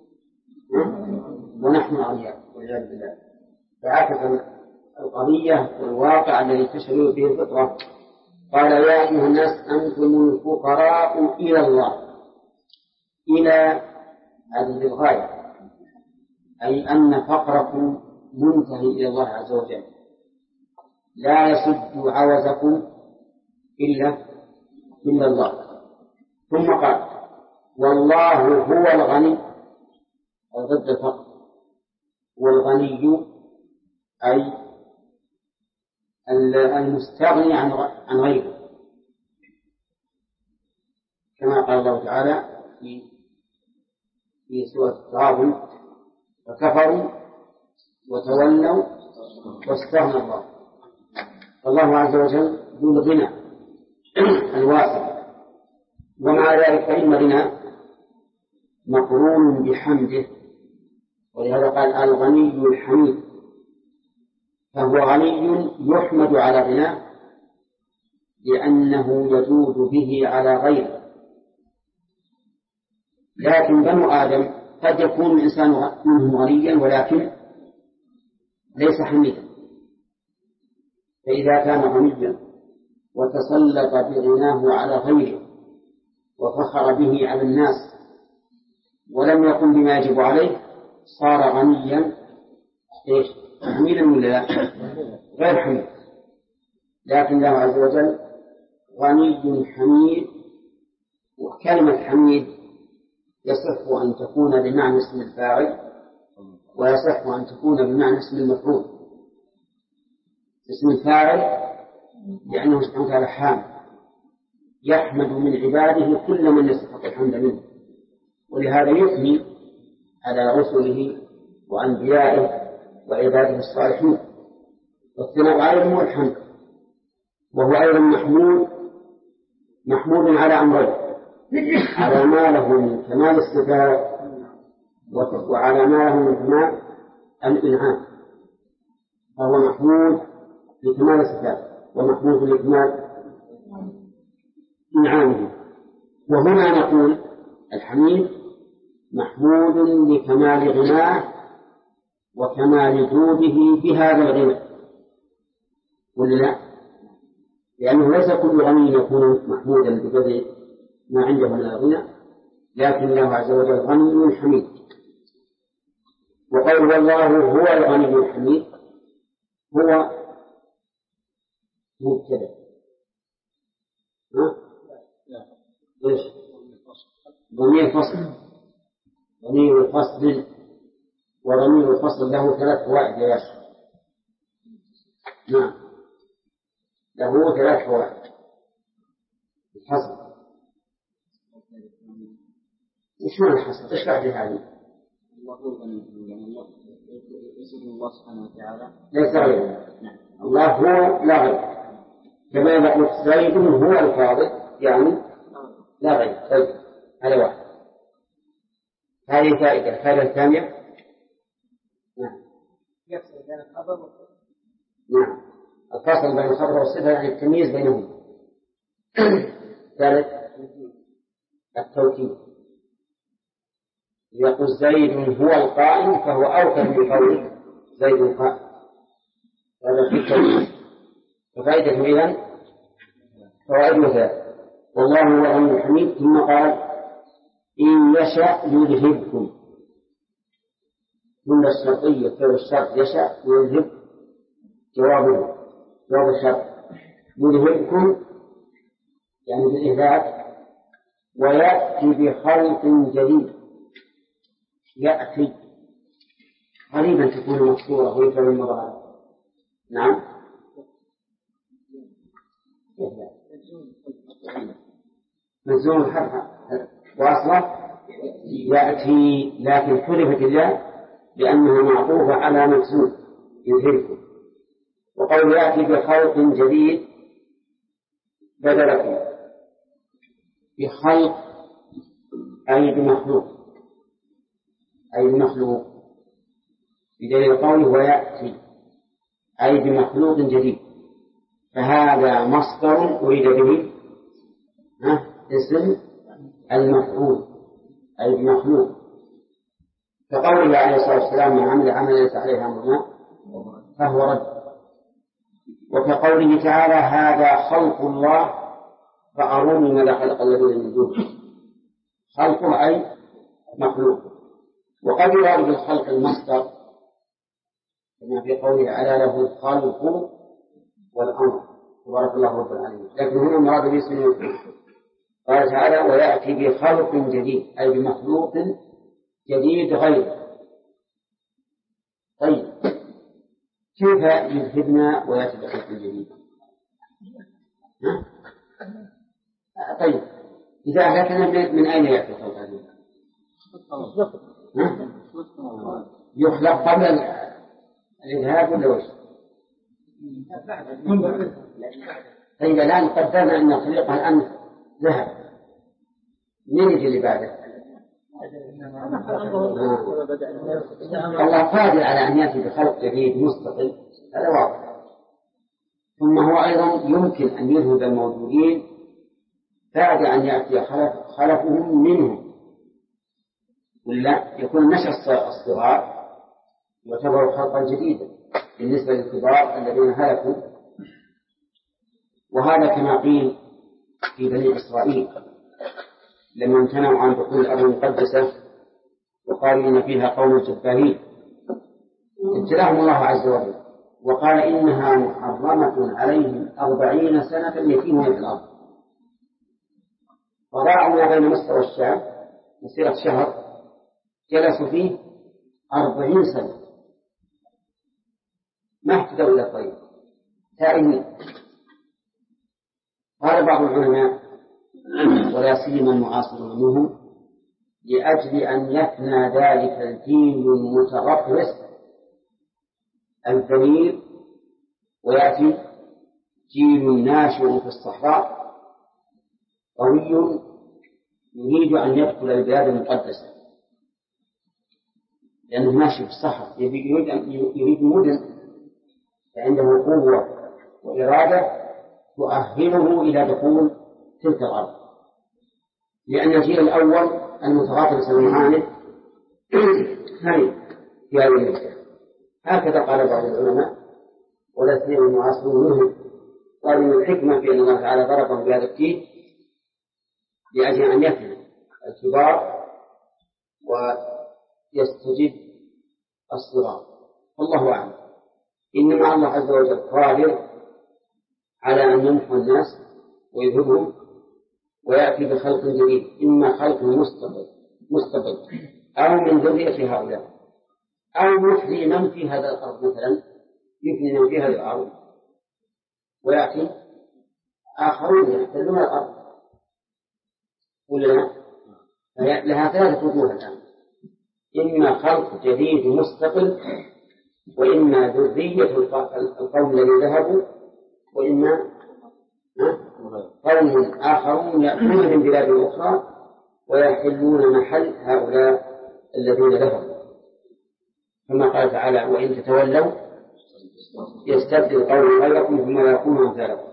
ونحن أغنياء والعياذ بالله، فعكس القضية والواقع الذي تشعر به الفطرة. قال يا أيها الناس أنتم الفقراء إلى الله. إلى هذه الغاية، أي أن فقركم منتهي إلى الله عز وجل، لا يسد عوزكم إلا الله. ثم قال والله هو الغني، ضد الفقر، والغني أي المستغني عن غيره، كما قال الله تعالى في سورة التغابن فكفروا وتولوا واستغنى الله. الله عز وجل ذو الغنى الواسع، ومع ذلك فإن غنى مقرون بحمده، ولهذا قال الغني الحميد، فهو غني يحمد على غناه لأنه يجود به على غيره. لكن بنو آدم قد يكون الإنسان منهم غنيا ولكن ليس حميدا، فإذا كان غنيا وتسلط بغناه على غيره وفخر به على الناس ولم يقم بما يجب عليه صار غنيا إيش حميدا ولا لا؟ غير حميد، لكن الله عز وجل غني حميد. وكلمة حميد يصح أن تكون بمعنى اسم الفاعل، ويصح أن تكون بمعنى اسم المفعول. اسم الفاعل لأنه سبحانه وتعالى حامد يحمد من عباده كل من يستحق الحمد منه، ولهذا يثني على رسله وأنبيائه وعباده الصالحين، والثناء عليهم هو الحمد. وهو أيضا محمود على أمرين: على ما له من كمال الصفات، وعلى ما له من كمال الإنعام. فهو محمود لكمال الصفات ومحمود لكمال إنعامه. وهنا نقول الحميد محمود لكمال غناه وكمال جوده بهذا الغنى، ولا لا؟ لأنه ليس كل غني يكون محمودا بقدر ما عنده من الغنى، لكن الله عز وجل غني حميد. وقول والله هو الغني الحميد هو مبتدأ. ايش؟ ضمير فصل. ضمير الفصل، وضمير الفصل له 3 فوائد يا شيخ. نعم، له 3 فوائد. الحصر ايش معنى الحصر؟ اشرح لي هذه. الله سبحانه وتعالى ليس غيره. الله هو لا غير، كما يقول زيد هو الفاضل يعني لا غير. طيب هذا واحد. هذه فائدة. الفائدة الثانية نعم يفصل بين الخبر والصفة. نعم، الفصل بين الخبر والصفة يعني التمييز بينهم. ثالث التوكيد. يقول زيد هو القائم فهو أوكد من قوله زيد القائم، هذا في التوكيد. ففائدة إذن فوائد مثال والله هو الغني الحميد. ثم قال إن يشأ يذهبكم. من الشرطية فعل الشرط يشأ يذهب جواب الشرط. يذهبكم يعني بالإهلاك، ويأتي بخلق جديد. يأتي قريبا تكون مكسورة وهي فعل المضارع. نعم مجزوم الحرف وأصله يأتي، لكن حذفت الله لأنها معطوفة على مجزوم يذهبكم. وقول يأتي بخلق جديد بدلكم. بخلق أي بمخلوق، أي بمخلوق، بدليل قوله ويأتي أي بمخلوق جديد. فهذا مصدر أريد به اسم المفعول أي بمخلوق. كقوله عليه الصلاة والسلام من عمل عملا ليس عليه أمرنا فهو رد. وكقوله تعالى هذا خلق الله فأروني ماذا خلق الذين من دونه. خلقه أي مخلوق. وقد يراد بالخلق المصدر كما في قوله على له الخلق والأمر تبارك الله رب العالمين، لكن هنا المراد باسم المفعول. قال تعالى ويأتي بخلق جديد أي بمخلوق جديد غيره. طيب كيف يذهبنا ويأتي بخلق جديد؟ طيب إذا أهلكنا من أين يأتي الخلق الجديد؟ يخلق قبل الإذهاب ولا وش؟ طيب الآن قدرنا أن خلقها الآن ذهب، من يجي اللي بعده؟ الله قادر على أن يأتي بخلق جديد مستقل، هذا واضح. ثم هو أيضا يمكن أن يذهب الموجودين بعد أن يأتي خلقهم منهم، ولا يكون نشأ الصغار يعتبر خلقا جديدا بالنسبة للكبار الذين هلكوا. وهذا كما قيل في بني إسرائيل لما امتنعوا عن دخول الأرض المقدسة وقال إن فيها قوم جبارين ابتلاهم الله عز وجل، وقال إنها محرمة عليهم 40 سنة يتيمون في الأرض، فضاعوا ما بين مصر والشام مسيرة شهر جلسوا فيه 40 سنة ما اهتدوا إلى الطريق تائهين. قال بعض العلماء ولا سيما المعاصرون منهم لأجل أن يفنى ذلك الجيل المتغطرس الذليل ويأتي جيل ناشئ في الصحراء قوي يريد أن يدخل البلاد المقدسة، لأنه ماشي في الصحراء يريد مدن، فعنده قوة وإرادة تؤهله إلى دخول تلك الأرض، لأن الجيل الأول المتغاطرس المعاند هني في هذه المسألة. هكذا قال بعض العلماء ولا سيما المعاصرون منهم، قالوا من الحكمة في أن الله تعالى ضربهم بهذا الجيل لأجل أن يفهم الكبار ويستجيب الصغار. والله أعلم. إنما الله عز وجل قادر على أن يمحو الناس ويذهبهم ويأتي بخلق جديد، إما خلق مستقل أو من ذرية هؤلاء، أو يحيي من في هذا الأرض، مثلا يحيي من في هذه الأرض ويأتي آخرون يحتلون الأرض، ولا لها 3 وجوه الآن: إما خلق جديد مستقل، وإما ذرية القوم الذين ذهبوا، وإما قوم آخرون يأتون من بلاد أخرى ويحلون محل هؤلاء الذين ذهبوا، كما قال تعالى: وإن تتولوا يستبدل قوم غيركم ثم لا يكونوا أمثالكم.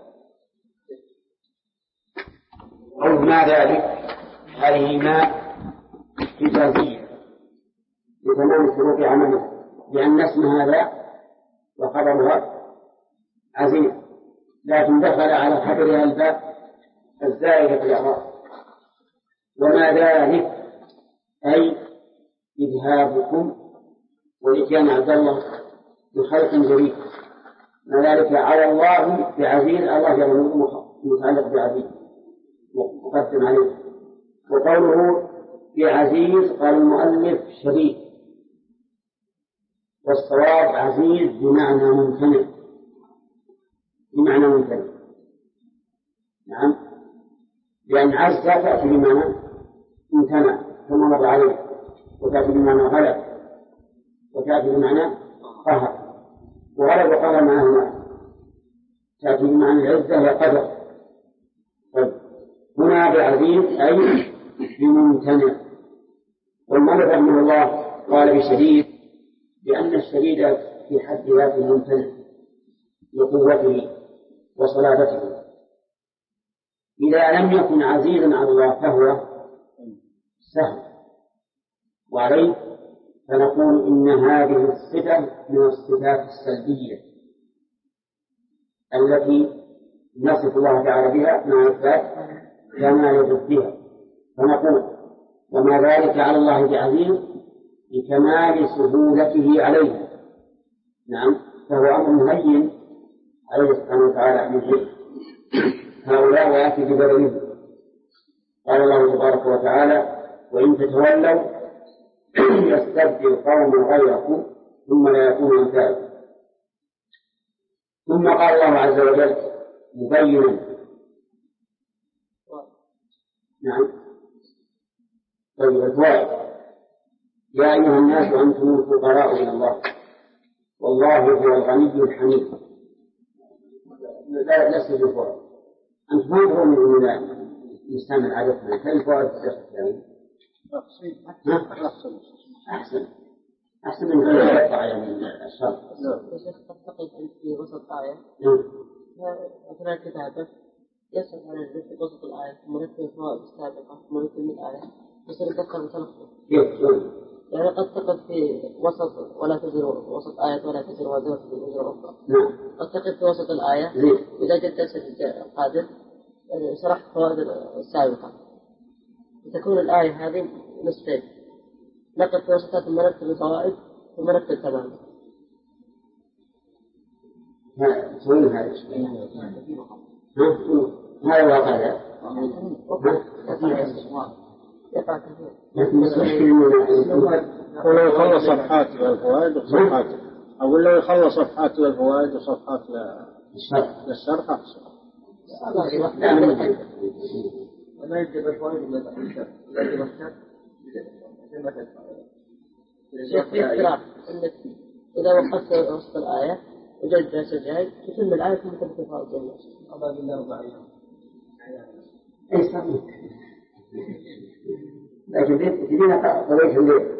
قول ما ذلك هذه ما إجازية لتمام شروط عمله، لأن اسم هذا وخبرها عزيز، لكن دخل على خبرها الباب الزائدة في الإعراب. وما ذلك أي إذهابكم وإتيان عبد الله بخلق جديد، ما ذلك على الله بعزيز، الله يرمي متعلق بعزيز مقدم عليه. وقوله بعزيز قال المؤلف شديد، والصواب عزيز بمعنى ممتنع، بمعنى ممتنع. نعم، لأن عز تأتي بمعنى امتنع كما مر عليه، وتأتي بمعنى غلب، وتأتي بمعنى قهر، وغلب وقهر معهما، تأتي بمعنى العزة وقدر. هنا بعزيز أي بممتنع. والمؤلف رحمه الله قال بشديد لأن الشديد في حد ذاته ممتنع لقوته وصلابته. إذا لم يكن عزيزا على الله فهو سهل، وعليه فنقول إن هذه الصفة من الصفات السلبية التي نصف الله تعالى بها مع إثبات كما يضدها، فنقول وما ذلك على الله بعزيز لكمال سهولته عليه. نعم، فهو أمر هين عليه سبحانه وتعالى من شيء هؤلاء ويأتي ببدنه. قال الله تبارك وتعالى: وإن تتولوا يستبدل قوما غيركم ثم لا يكونوا أمثالكم. ثم قال الله عز وجل مبينا. نعم، طيب الفوائد: يا أيها الناس أنتم الفقراء إلى الله والله هو الغني الحميد. لا لست بالفوائد، أنتم ما ترون من الإنسان العادة كيف فوائد يعني أحسن من غير يقطع يعني الشر. قد تقف في وسط آية أثناء كتابة يسأل عن الجزء في وسط الآية ثم يذكر الفوائد السابقة ثم يذكر من الآية يصير يذكر بتلخص. يعني قد تقف في وسط ولا تزر وسط آية ولا تزر وزرة وزر أخرى. قد تقف في وسط الآية إذا جئت الدرس القادم شرحت الفوائد السابقة، تكون الآية هذه نصفين، نقل في وسطات ثم نكتب الفوائد ثم نكتب تماما. سوين هذا هذا واقع ولو يخلص صفحات والفوائد وصفحات أقول له يخلص صفحات والفوائد وصفحات للشرح أحسن. ما يجب الفوائد من الشرح لا يجب الشرح إذا وقفت وسط الآية وجدت جلسة جاي تتم الآية ثم تبقى الفوائد الناس أبا بالله وبعيدا أي صحيح. لكن تبين قضية الليل.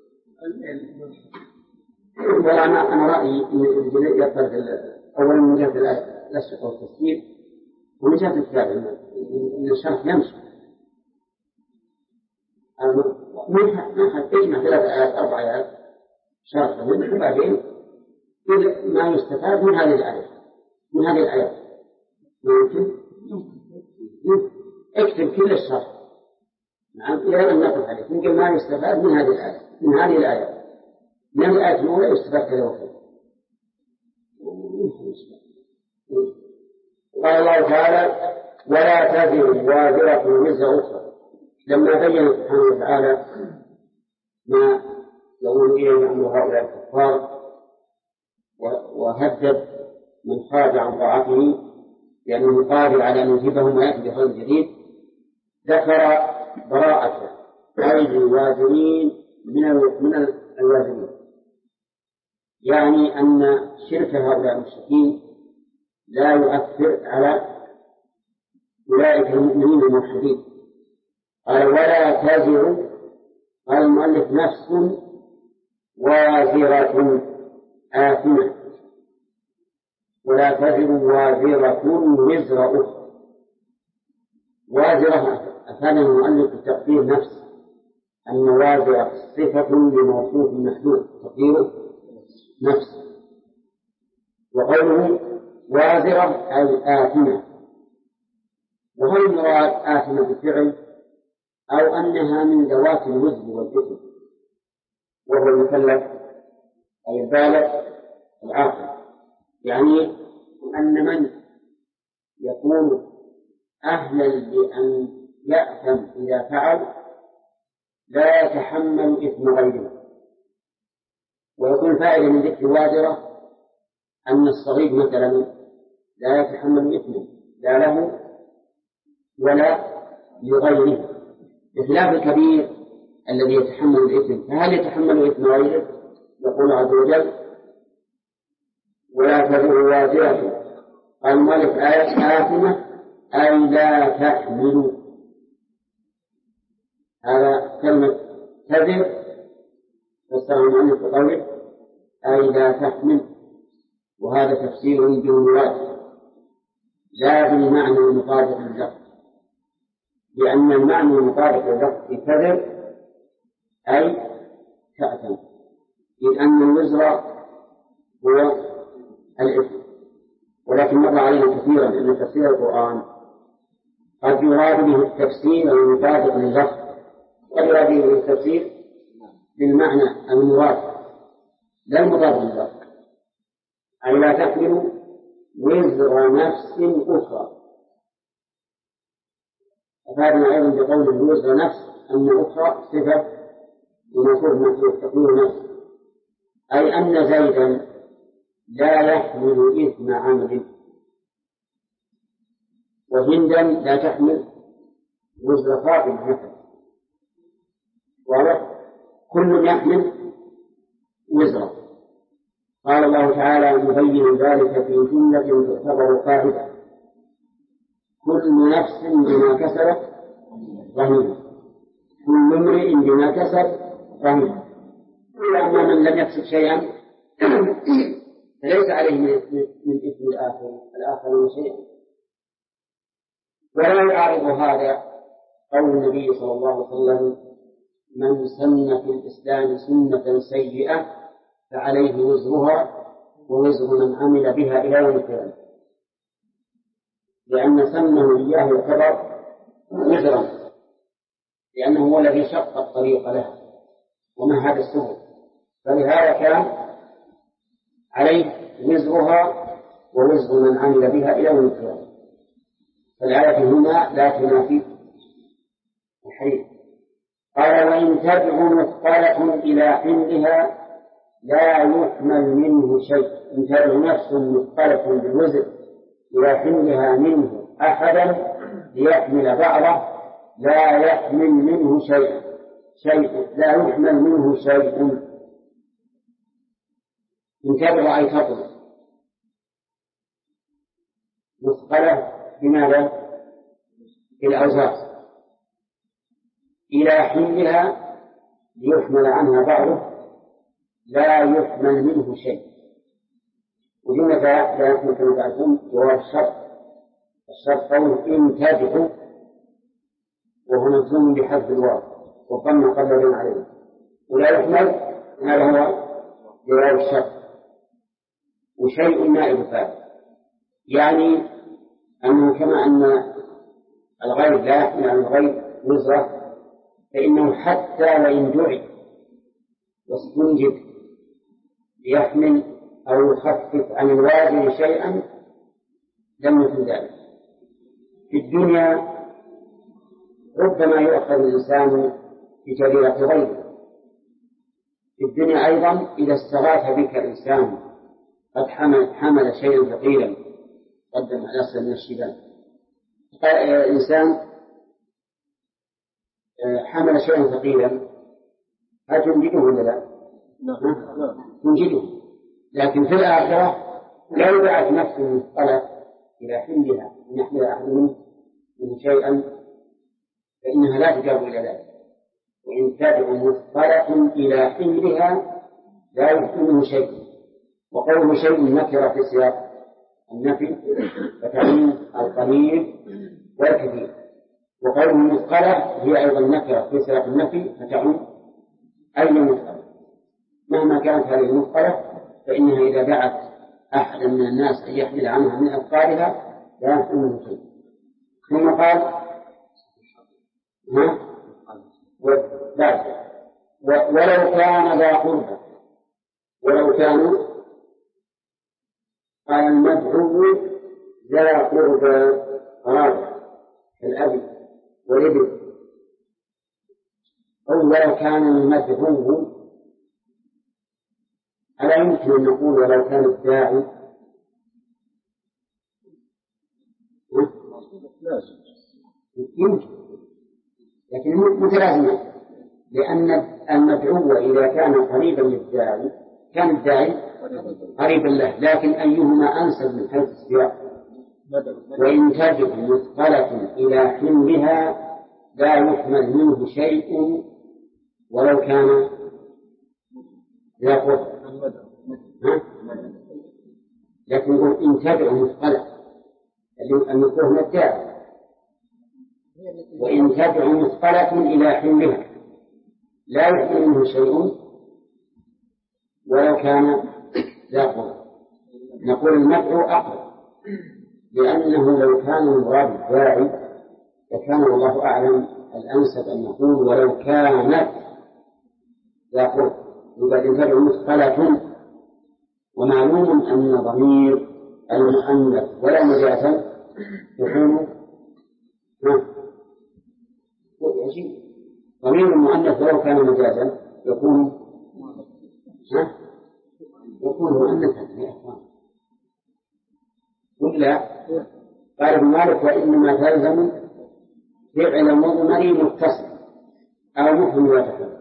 أنا رأيي إن الجليل يقدر أولا من جهة الأسفق والتفسير ومن جهة الكتاب إن الشرح يمشي. نحن اجمع 3 آيات 4 آيات شرح وبعدين ما يستفاد من هذه الآيات ممكن اكتب كل الشرح نعم إلى أن نقف عليه يمكن ما يستفاد من هذه الآية من الآية الأولى يستفاد كذا وكذا. قال الله تعالى ولا تزر وازرة وزر أخرى لما بين سبحانه وتعالى ما يقول إليه عن هؤلاء الكفار وهدد من خرج عن طاعته لأنه قادر على أن يجيبهم ويأتي بخير جديد ذكر براءة أيدي الوازرين من الوازرين يعني أن شرك هؤلاء المشركين لا يؤثر على أولئك المؤمنين الموحدين. قال ولا تزر قال المؤلف نفس وازرة آثمة ولا تزر وازرة وزر أخرى. وازرة أفاد المؤلف بتقدير نفس أن وازرة صفة لموصوف محدود تقديره نفس وقوله وازرة أي آثمة. وهل المراد آثمة بالفعل أو أنها من ذوات الوزن والإثم وهو المكلف أي البالغ العاقل يعني أن من يكون أهلا لأن يأثم إذا فعل لا يتحمل إثم غيره. ويكون فائدة من ذكر وازرة أن الصغير مثلا لا يتحمل إثما لا له ولا لغيره بخلاف الكبير الذي يتحمل الإثم. فهل يتحمل إثم غيره؟ يقول عز وجل ولا تزر وازرة قال مالك آية آثمة أي لا تحمل. هذا كلمة تزر فاستعمل عنه بقوله أي لا تحمل وهذا تفسير بالمراد لا بالمعنى المطابق لللفظ لأن المعنى المطابق لللفظ في تزر أي تأثم إذ أن الوزر هو الإثم. ولكن مر علينا كثيرا أن تفسير القرآن قد يراد به التفسير المطابق لللفظ ويراد به التفسير بالمعنى المراد لا المطابق لللفظ أي لا تحمل وزر نفس أخرى. أفادنا أيضا بقول الوزر نفس أن أخرى صفة وموصوف محذوف تقدير نفس أي أن زيدا لا يحمل إثم عمل وهندا لا تحمل وزر فاطمة مثلا واضح كل يحمل وزرا. قال الله تعالى مبين ذلك في جملة تعتبر قاعدة كل نفس بما كسبت رهينة كل امرئ بما كسب رهينة. أما من لم يكسب شيئا فليس عليه من إثم الآخر شيئا. ولا يعارض هذا قول النبي صلى الله عليه وسلم من سن في الإسلام سنة سيئة فعليه وزرها ووزر من عمل بها إلى يوم القيامة لأن سنه إياه يعتبر وزرا لأنه هو الذي شق الطريق له وما هذا السبل، فلهذا كان عليه وزرها ووزر من عمل بها إلى يوم القيامة. فالآية هنا لا تنافي الحديث. قال وإن تدع مثقلة إلى حملها لا يحمل منه شيء. إن تدع نفس مثقلة بالوزر إلى حملها منه أحدا ليحمل بعضه لا يحمل منه شيء لا يحمل منه شيء. إن تدع أي تطلب مثقلة بماذا؟ بالأوزار إلى حملها ليحمل عنها بعضه لا يحمل منه شيء. وجملة لا يحمل كما تعرفون جواب الشرط قول إن تدع وهو مجزوم بحذف الواو وضم قبل عليه ولا يحمل هذا هو جواب الشرط وشيء نائب فاعل، يعني أنه كما أن الغير لا يحمل عن الغير وزره فإنه حتى وإن دعي واستنجد ليحمل أو يخفف عن الواجب شيئا لم يكن ذلك. في الدنيا ربما يؤخذ الإنسان بجريرة غيره. في الدنيا أيضا إذا استغاث بك إنسان قد حمل شيئا ثقيلا قدم على أصل من الشباب، إنسان حمل شيئا ثقيلا هل تنجده ولا لا؟ تنجده، لكن في الآخرة لا يبعث نفسه مثقلة إلى حملها أن يحمل أحد منه شيئا فإنها لا تجاب إلى ذلك. وإن تدع مثقلة إلى حملها لا يحمله شيء. وقوله شيء نكرة في سياق النفي فتعين القليل والكثير، وقوله مثقلة هي أيضا نكرة في سياق النفي فتعين أي مثقلة مهما كانت هذه المثقلة فإنها إذا دعت أحدا من الناس أن يحمل عنها من أثقالها لا يحمله شيء. ثم قال ولو كان ذا قربى ولو كانوا قال المدعو ذا قربى قرابة كالأب والابن أو ولو كان المدعو ألا يمكن أن نقول ولو كان الداعي يمكن لكن متلازمة لأن المدعو إذا كان قريبا للداعي كان الداعي قريبا له، لكن أيهما أنسب من حيث السياق. وإن تجد مثقلة إلى حملها لا يحمل منه شيء ولو كان يأخذ لكن يقول إن تدع مثقلة المثقلة من الداعي وإن تدع مثقلة إلى حملها لا يحمل منه شيء ولو كان يأخذ. نقول المدعو أقرب لأنه لو كان المراد الداعي لكان الله أعلم الأنسب أن يقول ولو كانت يأخذ يبقى إن تدعو مثقلة. ومعلوم أن ضمير المؤنث ولا مجازا يكون ضمير المؤنث ولو كان مجازا يكون مؤنثا يا إخوان ولا قال ابن مالك وإنما تلزم فعل مضمر متصل أو مفهم وتحول.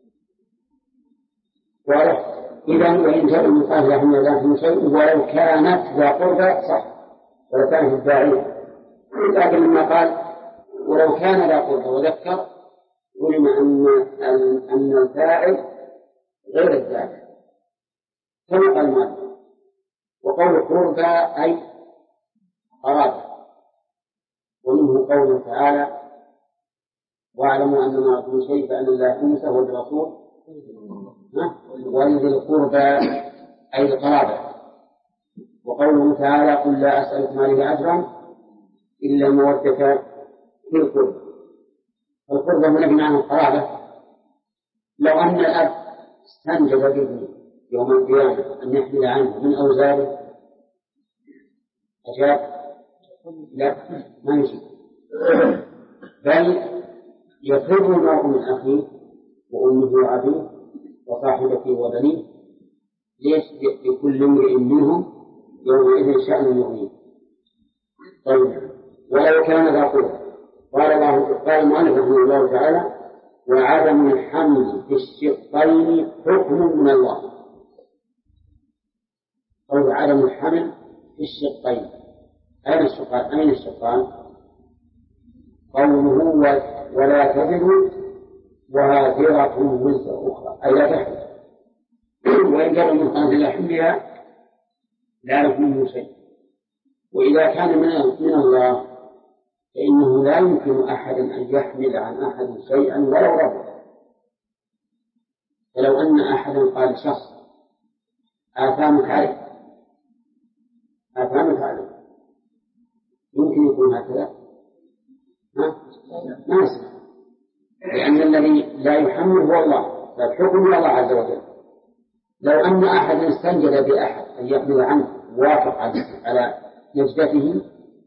إذا وإن جاء المقال لهم لا في شيء ولو كانت ذا قربى صح ولو كانت الداعية، لكن لما قال ولو كان ذا قربى وذكر علم أن الفاعل غير الداعي كما قال مالك. وقول قربى أي قرابة، ومنه قوله تعالى واعلموا أن ما أقول شيء فأن الله خمسه والرسول وذي القربى أي القرابة. وقوله تعالى قل لا أسألكم عليه أجرا إلا مودة في القربى. القربى هنا بمعنى القرابة لو أن الأب استنجد بابنه يوم القيامة أن يحمل عنه من أوزاره أجاب لا ما يجب، بل يفر المرء من أخيه وأمه وأبيه وصاحبته وبنيه، ليش؟ لكل امرئ منهم يومئذ شأن يغنيه. طيب ولو كان ذا قربى قال المؤلف رحمه الله تعالى وعدم الحمل في الشقين حكم من الله. أو عدم الحمل في الشقين أين الشقان؟ قوله ولا تزر وازرة وزر أخرى أي لا تحمل، وإن كان من قبل حملها لا يحمله شيء. وإذا كان من الله فإنه لا يمكن أحد أن يحمل عن أحد شيئا ولو ربه. فلو أن أحدا قال شخص آثامك عليه يمكن يكون هكذا؟ ما يصح، لأن الذي لا يحمل هو الله، فالحكم من الله عز وجل. لو أن أحد استنجد بأحد أن يحمل عنه وافق على نجدته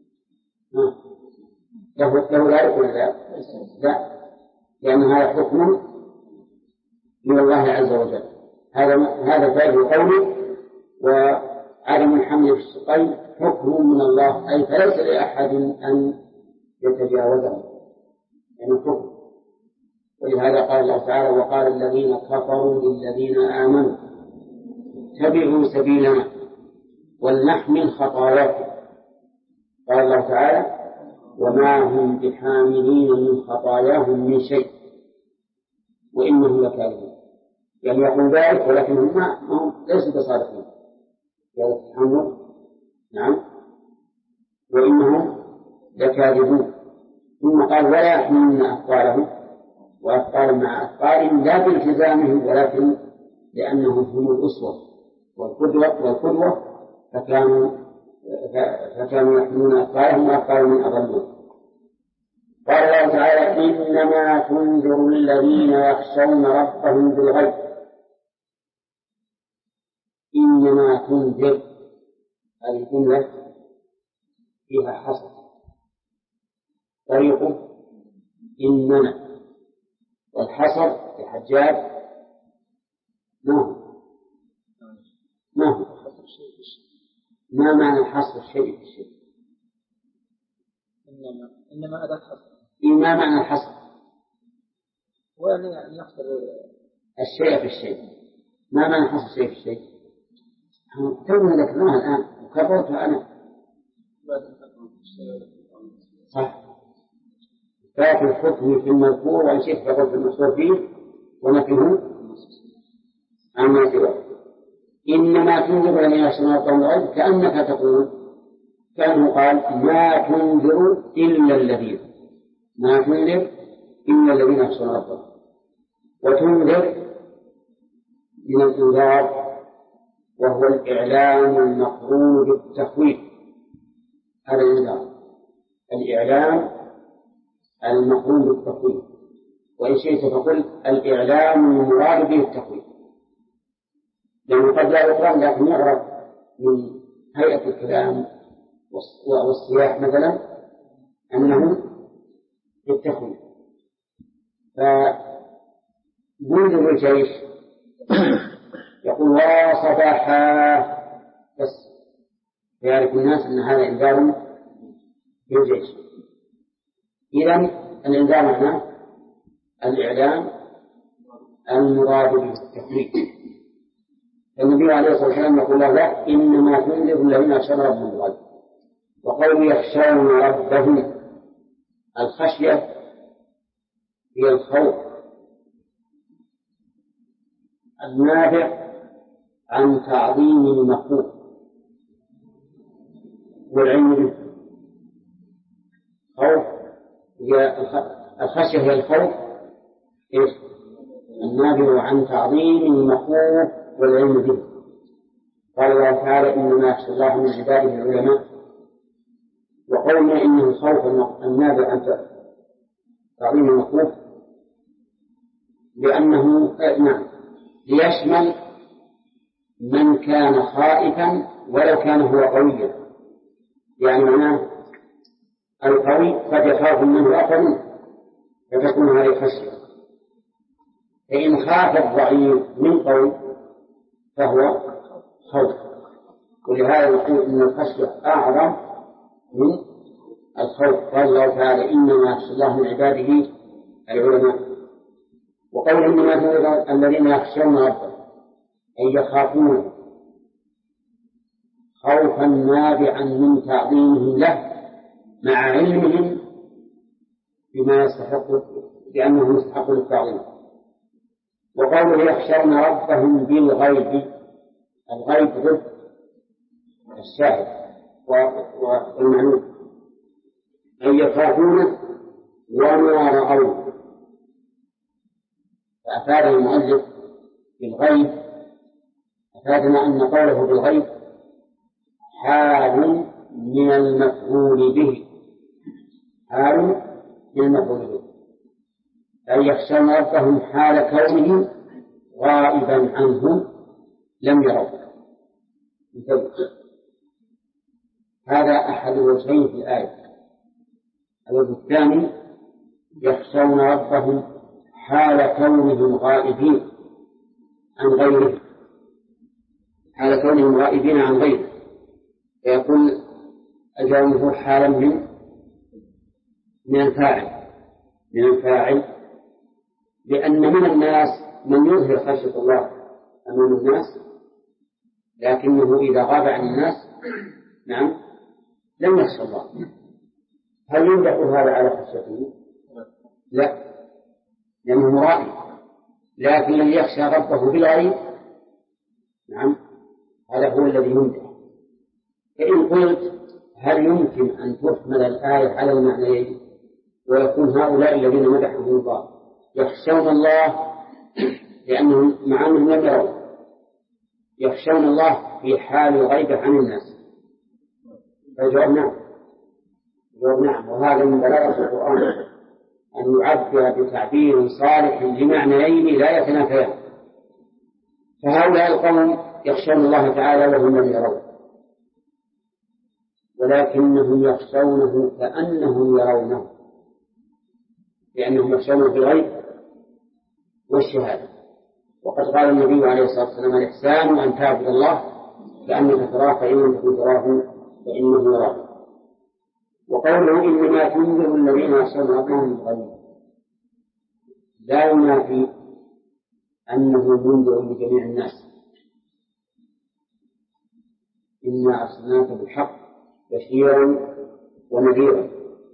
له ذلك ولا لا؟ لأن هذا حكم من الله عز وجل. هذا فائده قوله وعدم الحمل في الشقين حكم من الله، أي فليس لأحد أن يتجاوزه يعني الحكم. ولهذا قال الله تعالى وقال الذين كفروا للذين آمنوا اتبعوا سبيلنا ولنحمل خطاياكم. قال الله تعالى وما هم بحاملين من خطاياهم من شيء وإنهم لكاذبون. يعني يقول ذلك ولكن هم ليسوا بصادقين يتحمل نعم وإنهم لكاذبون. ثم قال ولا يحملون أثقالهم وأثقال مع أثقالهم لا بالتزامهم ولكن لأنهم هم الأسوة والقدوة فكانوا يحملون أثقالهم وأثقالهم من أضلون. قال الله تعالى إنما تنذر الذين يخشون ربهم بالغيب. إنما تنذر هذه الجملة فيها حصر طريقه إنما والحصر في حجاج ما معنى حصر الشيء في الشيء؟ إنما أداة حصر. ما معنى الحصر؟ وأن يحصر الشيء في الشيء. ما معنى حصر الشيء في الشيء؟ تونا ذكرناها الآن وكررتها أنا صح. فات الحكم في المذكور وإن شئت فقل في المحصور فيه ونفيه عما سواه. إنما تنذر الذين يخشون ربهم بالغيب كأنك تقول كأنه قال ما تنذر إلا الذين يخشون ربهم. وتنذر من الإنذار وهو الإعلام المقرون بالتخويف. هذا الإعلام المقرون بالتخويف، وإن شئت فقل الإعلام المراد به التخويف، لأنه قد لا يقرأ لكن يعرف من هيئة الكلام والسياق مثلا أنه بالتخويف. فمنذر الجيش يقول وصباحا بس يعرف الناس أن هذا إنذار بالجيش. إذن الإنذار معناه الإعلام المراد بالتخويف. النبي عليه الصلاة والسلام يقول له إنما تنذر الذين يخشون ربهم بالغيب. وقول يخشون ربهم الخشية هي الخوف النابع عن تعظيم المخلوق والعلم به. خوف هي الخشية هي الخوف النابع عن تعظيم المخلوق والعلم به. قال الله تعالى إنما يخشى الله من عباده العلماء. وقولنا إنه الخوف النابع عن تعظيم المخلوق لأنه نعم ليشمل من كان خائفا ولو كان هو قويا، يعني معناه القوي قد يخاف منه أقوى منه فتكون هذه خشية، فإن خاف الضعيف من قوي فهو خوف. ولهذا نقول إن الخشية أعظم من الخوف. قال الله تعالى إنما يخشى الله من عباده العلماء. وقول إنما الذين يخشون ربهم أي يخافون خوفا نابعا من تعظيمهم له مع علمهم بما يستحق بأنه يستحق للتعظيم. وقوله يخشون ربهم بالغيب، الغيب ضد الشاهد والمعلوم، أي يخافون وما رأوه. فأفاد المؤلف بالغيب أفادنا أن قوله بالغيب حال من المفعول به، حال من المفعول به، أي يخشون ربهم حال كونهم غائبا عنهم لم يروا. هذا أحد الوجهين في الآية. الوجه الثاني يخشون ربهم حال كونهم غائبين عن غيره، حال كونهم غائبين عن غيره، فيقول أجاوبه حالا من الفاعل، لأن من الناس من يظهر خشية الله أمام الناس لكنه إذا غاب عن الناس نعم لم يخشى الله. هل يمدح هذا على خشيته؟ لا، لأنه مرائي. لكن الذي يخشى ربه بالغيب نعم هذا هو الذي يمدح. فإن قلت هل يمكن أن تحمل الآية على المعنيين ويكون هؤلاء الذين مدحهم الله يخشون الله لأنهم مع أنهم لم يروا، يخشون الله في حال غيبة عن الناس؟ فالجواب نعم. وهذا من بلاغة القرآن أن يعبر بتعبير صالح لمعنيين لا يتنافيان. فهؤلاء القوم يخشون الله تعالى وهم لم يروا، ولكنهم يخشونه كأنهم يرونه، لأنهم يخشونه في الغيب والشهادة. وقد قال النبي عليه الصلاة والسلام الإحسان أن تعبد الله كأنك تراه فإن لم تكن تراه فإنه يراك. وقوله إنما تنذر الذين يخشون ربهم بالغيب لا ينافي أنه منذر لجميع الناس. إنا أرسلناك بالحق بشيرا ونذيرا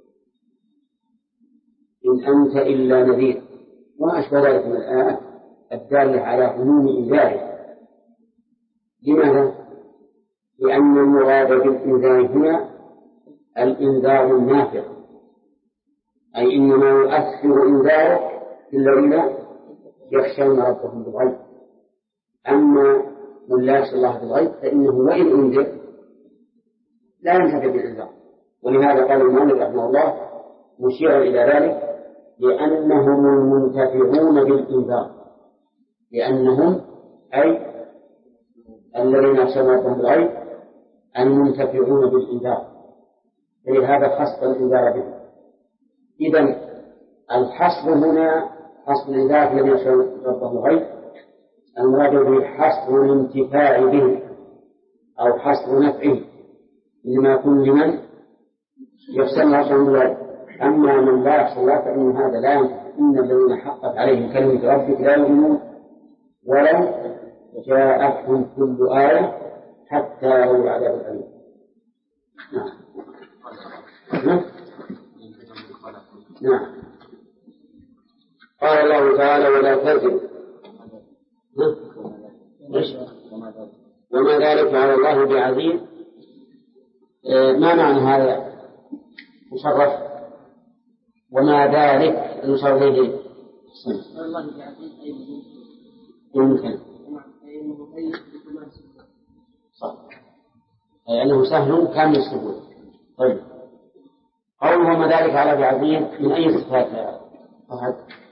إن أنت إلا نذير، وما أشبه ذلك من الآيات الدالة على عموم إنذاره. لماذا؟ لأن المراد بالإنذار هنا الإنذار النافع، أي إنما يؤثر إنذارك في الذين يخشون ربهم بالغيب. أما من لا يخشى الله بالغيب فإنه وإن أنذر لا ينتفع بالإنذار. ولهذا قال المؤلف رحمه الله مشيرا إلى ذلك لأنهم المنتفعون بالإنذار، لأنهم أي الذين يخشون ربهم بالغيب المنتفعون بالإنذار، فلهذا خص الإنذار به. إذن الحصر هنا حصر الإنذار الذين يخشون ربهم بالغيب المراد به حصر الانتفاع به أو حصر نفعه، إنما يكون لمن يخشى ربهم بالغيب. أما من لا يخشى الله فإن هذا لا ينفع. إن الذين حقت عليهم كلمة ربك لا يؤمنون ولو جاءتهم كل آية حتى يروا العذاب الأليم. نعم. قال الله تعالى ولا تزر وما ذلك على الله بعزيز. ما معنى هذا مصرف وما ذلك المصرف به؟ يمكن أي أنه سهل كامل السهولة. طيب قوله وما ذلك على بعزيز من أي صفات فهد؟